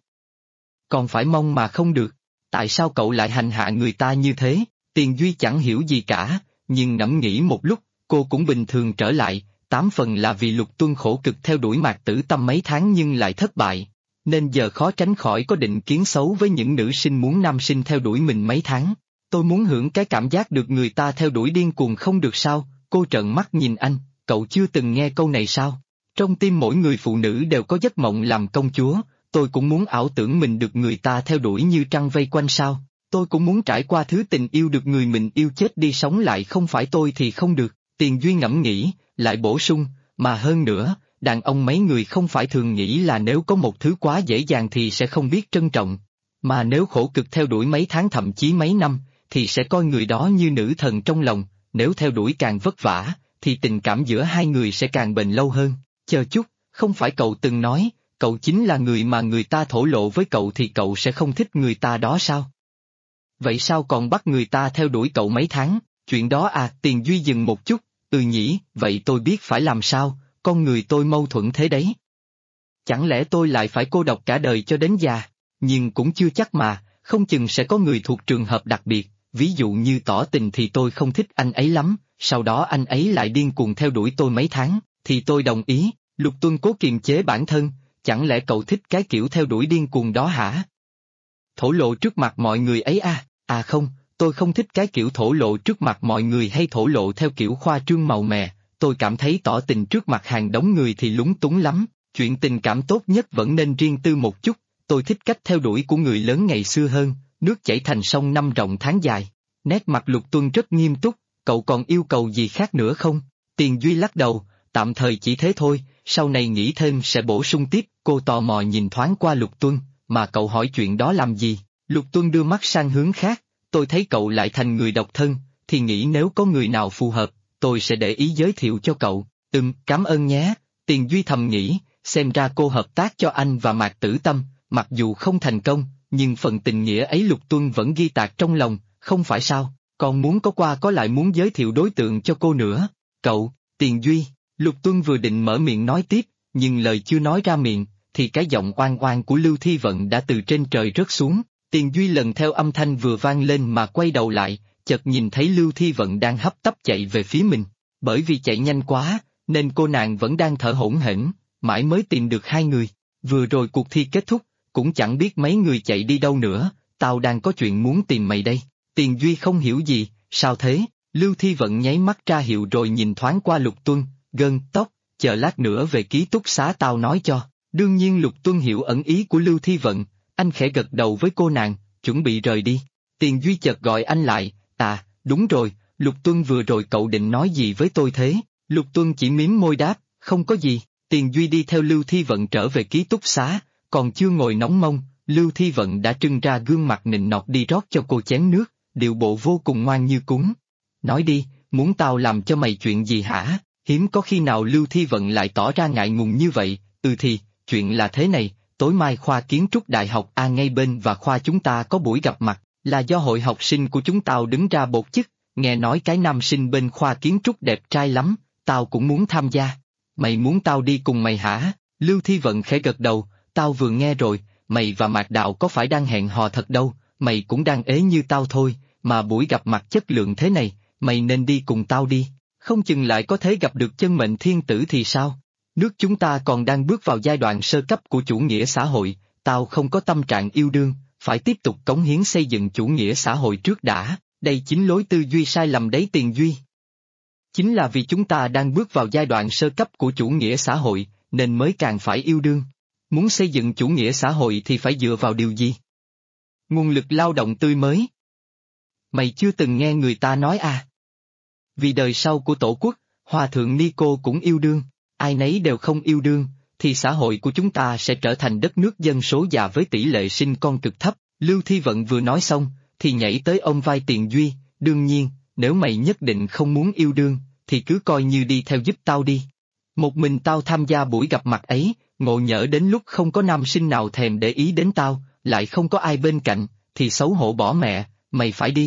Còn phải mong mà không được, tại sao cậu lại hành hạ người ta như thế? Tiền Duy chẳng hiểu gì cả, nhưng ngẫm nghĩ một lúc, cô cũng bình thường trở lại, 8 phần là vì Lục Tuân khổ cực theo đuổi Mạc Tử Tâm mấy tháng nhưng lại thất bại, nên giờ khó tránh khỏi có định kiến xấu với những nữ sinh muốn nam sinh theo đuổi mình mấy tháng. Tôi muốn hưởng cái cảm giác được người ta theo đuổi điên cuồng không được sao? Cô trợn mắt nhìn anh, cậu chưa từng nghe câu này sao? Trong tim mỗi người phụ nữ đều có giấc mộng làm công chúa, tôi cũng muốn ảo tưởng mình được người ta theo đuổi như trăng vây quanh sao? Tôi cũng muốn trải qua thứ tình yêu được người mình yêu chết đi sống lại, không phải tôi thì không được. Tiền Duy ngẫm nghĩ, lại bổ sung, mà hơn nữa, đàn ông mấy người không phải thường nghĩ là nếu có một thứ quá dễ dàng thì sẽ không biết trân trọng, mà nếu khổ cực theo đuổi mấy tháng thậm chí mấy năm, thì sẽ coi người đó như nữ thần trong lòng, nếu theo đuổi càng vất vả, thì tình cảm giữa hai người sẽ càng bền lâu hơn. Chờ chút, không phải cậu từng nói, cậu chính là người mà người ta thổ lộ với cậu thì cậu sẽ không thích người ta đó sao? Vậy sao còn bắt người ta theo đuổi cậu mấy tháng? Chuyện đó à? Tiền Duy dừng một chút, nhỉ, vậy tôi biết phải làm sao, con người tôi mâu thuẫn thế đấy. Chẳng lẽ tôi lại phải cô độc cả đời cho đến già? Nhưng cũng chưa chắc mà, không chừng sẽ có người thuộc trường hợp đặc biệt, ví dụ như tỏ tình thì tôi không thích anh ấy lắm, sau đó anh ấy lại điên cuồng theo đuổi tôi mấy tháng, thì tôi đồng ý. Lục Tuân cố kiềm chế bản thân, chẳng lẽ cậu thích cái kiểu theo đuổi điên cuồng đó hả? Thổ lộ trước mặt mọi người ấy à? À không, tôi không thích cái kiểu thổ lộ trước mặt mọi người hay thổ lộ theo kiểu khoa trương màu mè, tôi cảm thấy tỏ tình trước mặt hàng đống người thì lúng túng lắm, chuyện tình cảm tốt nhất vẫn nên riêng tư một chút, tôi thích cách theo đuổi của người lớn ngày xưa hơn, nước chảy thành sông năm rộng tháng dài. Nét mặt Lục Tuân rất nghiêm túc, cậu còn yêu cầu gì khác nữa không? Tiền Duy lắc đầu, tạm thời chỉ thế thôi, sau này nghĩ thêm sẽ bổ sung tiếp. Cô tò mò nhìn thoáng qua Lục Tuân, mà cậu hỏi chuyện đó làm gì? Lục Tuân đưa mắt sang hướng khác, tôi thấy cậu lại thành người độc thân, thì nghĩ nếu có người nào phù hợp, tôi sẽ để ý giới thiệu cho cậu. Cảm ơn nhé. Tiền Duy thầm nghĩ, xem ra cô hợp tác cho anh và Mạc Tử Tâm, mặc dù không thành công, nhưng phần tình nghĩa ấy Lục Tuân vẫn ghi tạc trong lòng, không phải sao? Còn muốn có qua có lại muốn giới thiệu đối tượng cho cô nữa. Cậu, Tiền Duy, Lục Tuân vừa định mở miệng nói tiếp, nhưng lời chưa nói ra miệng, thì cái giọng oan oan của Lưu Thi Vận đã từ trên trời rớt xuống. Tiền Duy lần theo âm thanh vừa vang lên mà quay đầu lại, chợt nhìn thấy Lưu Thi Vận đang hấp tấp chạy về phía mình. Bởi vì chạy nhanh quá, nên cô nàng vẫn đang thở hổn hển, mãi mới tìm được hai người. Vừa rồi cuộc thi kết thúc, cũng chẳng biết mấy người chạy đi đâu nữa, tao đang có chuyện muốn tìm mày đây. Tiền Duy không hiểu gì, sao thế? Lưu Thi Vận nháy mắt ra hiệu rồi nhìn thoáng qua Lục Tuân, gân tóc, chờ lát nữa về ký túc xá tao nói cho. Đương nhiên Lục Tuân hiểu ẩn ý của Lưu Thi Vận, anh khẽ gật đầu với cô nàng, chuẩn bị rời đi. Tiền Duy chợt gọi anh lại, đúng rồi, Lục Tuân vừa rồi cậu định nói gì với tôi thế? Lục Tuân chỉ mím môi đáp, không có gì. Tiền Duy đi theo Lưu Thi Vận trở về ký túc xá, còn chưa ngồi nóng mông, Lưu Thi Vận đã trưng ra gương mặt nịnh nọt đi rót cho cô chén nước, điệu bộ vô cùng ngoan như cún. Nói đi, muốn tao làm cho mày chuyện gì hả? Hiếm có khi nào Lưu Thi Vận lại tỏ ra ngại ngùng như vậy. Thì, chuyện là thế này, tối mai khoa kiến trúc đại học A ngay bên và khoa chúng ta có buổi gặp mặt, là do hội học sinh của chúng tao đứng ra bột chức, nghe nói cái nam sinh bên khoa kiến trúc đẹp trai lắm, tao cũng muốn tham gia. Mày muốn tao đi cùng mày hả? Lưu Thi Vận khẽ gật đầu, tao vừa nghe rồi, mày và Mạc Đạo có phải đang hẹn hò thật đâu, mày cũng đang ế như tao thôi, mà buổi gặp mặt chất lượng thế này, mày nên đi cùng tao đi, không chừng lại có thể gặp được chân mệnh thiên tử thì sao? Nước chúng ta còn đang bước vào giai đoạn sơ cấp của chủ nghĩa xã hội, tao không có tâm trạng yêu đương, phải tiếp tục cống hiến xây dựng chủ nghĩa xã hội trước đã, đây chính lối tư duy sai lầm đấy Tiền Duy. Chính là vì chúng ta đang bước vào giai đoạn sơ cấp của chủ nghĩa xã hội, nên mới càng phải yêu đương. Muốn xây dựng chủ nghĩa xã hội thì phải dựa vào điều gì? Nguồn lực lao động tươi mới. Mày chưa từng nghe người ta nói à? Vì đời sau của tổ quốc, Hòa thượng Nico cũng yêu đương, ai nấy đều không yêu đương, thì xã hội của chúng ta sẽ trở thành đất nước dân số già với tỷ lệ sinh con cực thấp. Lưu Thi Vận vừa nói xong, thì nhảy tới ôm vai Tiền Duy, đương nhiên, nếu mày nhất định không muốn yêu đương, thì cứ coi như đi theo giúp tao đi. Một mình tao tham gia buổi gặp mặt ấy, ngộ nhỡ đến lúc không có nam sinh nào thèm để ý đến tao, lại không có ai bên cạnh, thì xấu hổ bỏ mẹ, mày phải đi.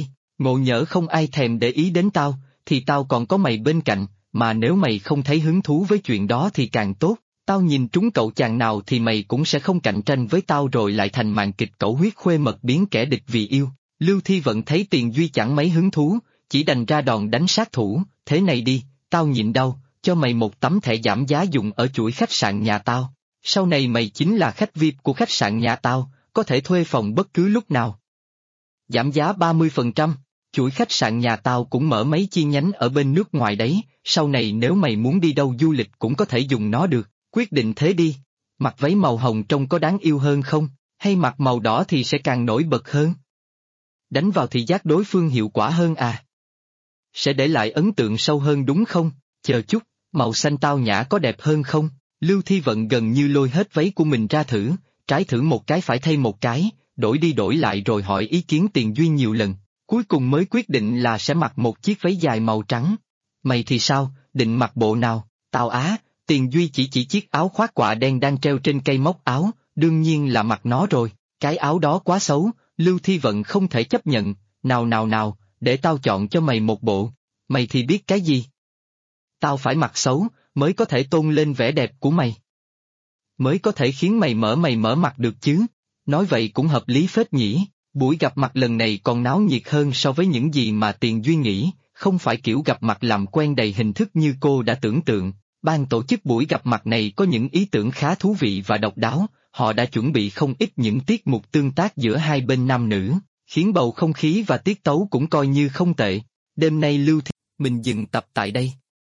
Ngộ nhỡ không ai thèm để ý đến tao, thì tao còn có mày bên cạnh, mà nếu mày không thấy hứng thú với chuyện đó thì càng tốt. Tao nhìn trúng cậu chàng nào thì mày cũng sẽ không cạnh tranh với tao rồi lại thành màn kịch cẩu huyết khuê mật biến kẻ địch vì yêu. Lưu Thi Vận thấy Tiền Duy chẳng mấy hứng thú, chỉ đành ra đòn đánh sát thủ, thế này đi, tao nhịn đau, cho mày một tấm thẻ giảm giá dùng ở chuỗi khách sạn nhà tao. Sau này mày chính là khách VIP của khách sạn nhà tao, có thể thuê phòng bất cứ lúc nào. Giảm giá 30%, chuỗi khách sạn nhà tao cũng mở mấy chi nhánh ở bên nước ngoài đấy, sau này nếu mày muốn đi đâu du lịch cũng có thể dùng nó được. Quyết định thế đi, mặc váy màu hồng trông có đáng yêu hơn không, hay mặc màu đỏ thì sẽ càng nổi bật hơn? Đánh vào thị giác đối phương hiệu quả hơn à? Sẽ để lại ấn tượng sâu hơn đúng không? Chờ chút, màu xanh tao nhã có đẹp hơn không? Lưu Thi Vận gần như lôi hết váy của mình ra thử, trái thử một cái phải thay một cái, đổi đi đổi lại rồi hỏi ý kiến Tiền Duy nhiều lần, cuối cùng mới quyết định là sẽ mặc một chiếc váy dài màu trắng. Mày thì sao, định mặc bộ nào? Tao á. Tiền Duy chỉ chiếc áo khoác quạ đen đang treo trên cây móc áo, đương nhiên là mặc nó rồi, cái áo đó quá xấu, Lưu Thi Vận không thể chấp nhận, nào, để tao chọn cho mày một bộ, mày thì biết cái gì? Tao phải mặc xấu, mới có thể tôn lên vẻ đẹp của mày. Mới có thể khiến mày mở mặt được chứ, nói vậy cũng hợp lý phết nhỉ, buổi gặp mặt lần này còn náo nhiệt hơn so với những gì mà Tiền Duy nghĩ, không phải kiểu gặp mặt làm quen đầy hình thức như cô đã tưởng tượng. Ban tổ chức buổi gặp mặt này có những ý tưởng khá thú vị và độc đáo, họ đã chuẩn bị không ít những tiết mục tương tác giữa hai bên nam nữ, khiến bầu không khí và tiết tấu cũng coi như không tệ. Đêm nay Lưu Thi mình dừng tập tại đây.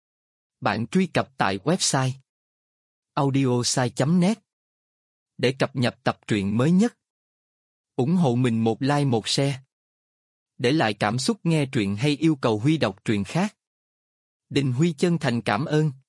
Bạn truy cập tại website audiosai.net để cập nhật tập truyện mới nhất. Ủng hộ mình một like một share. Để lại cảm xúc nghe truyện hay yêu cầu Huy đọc truyện khác. Đình Huy chân thành cảm ơn.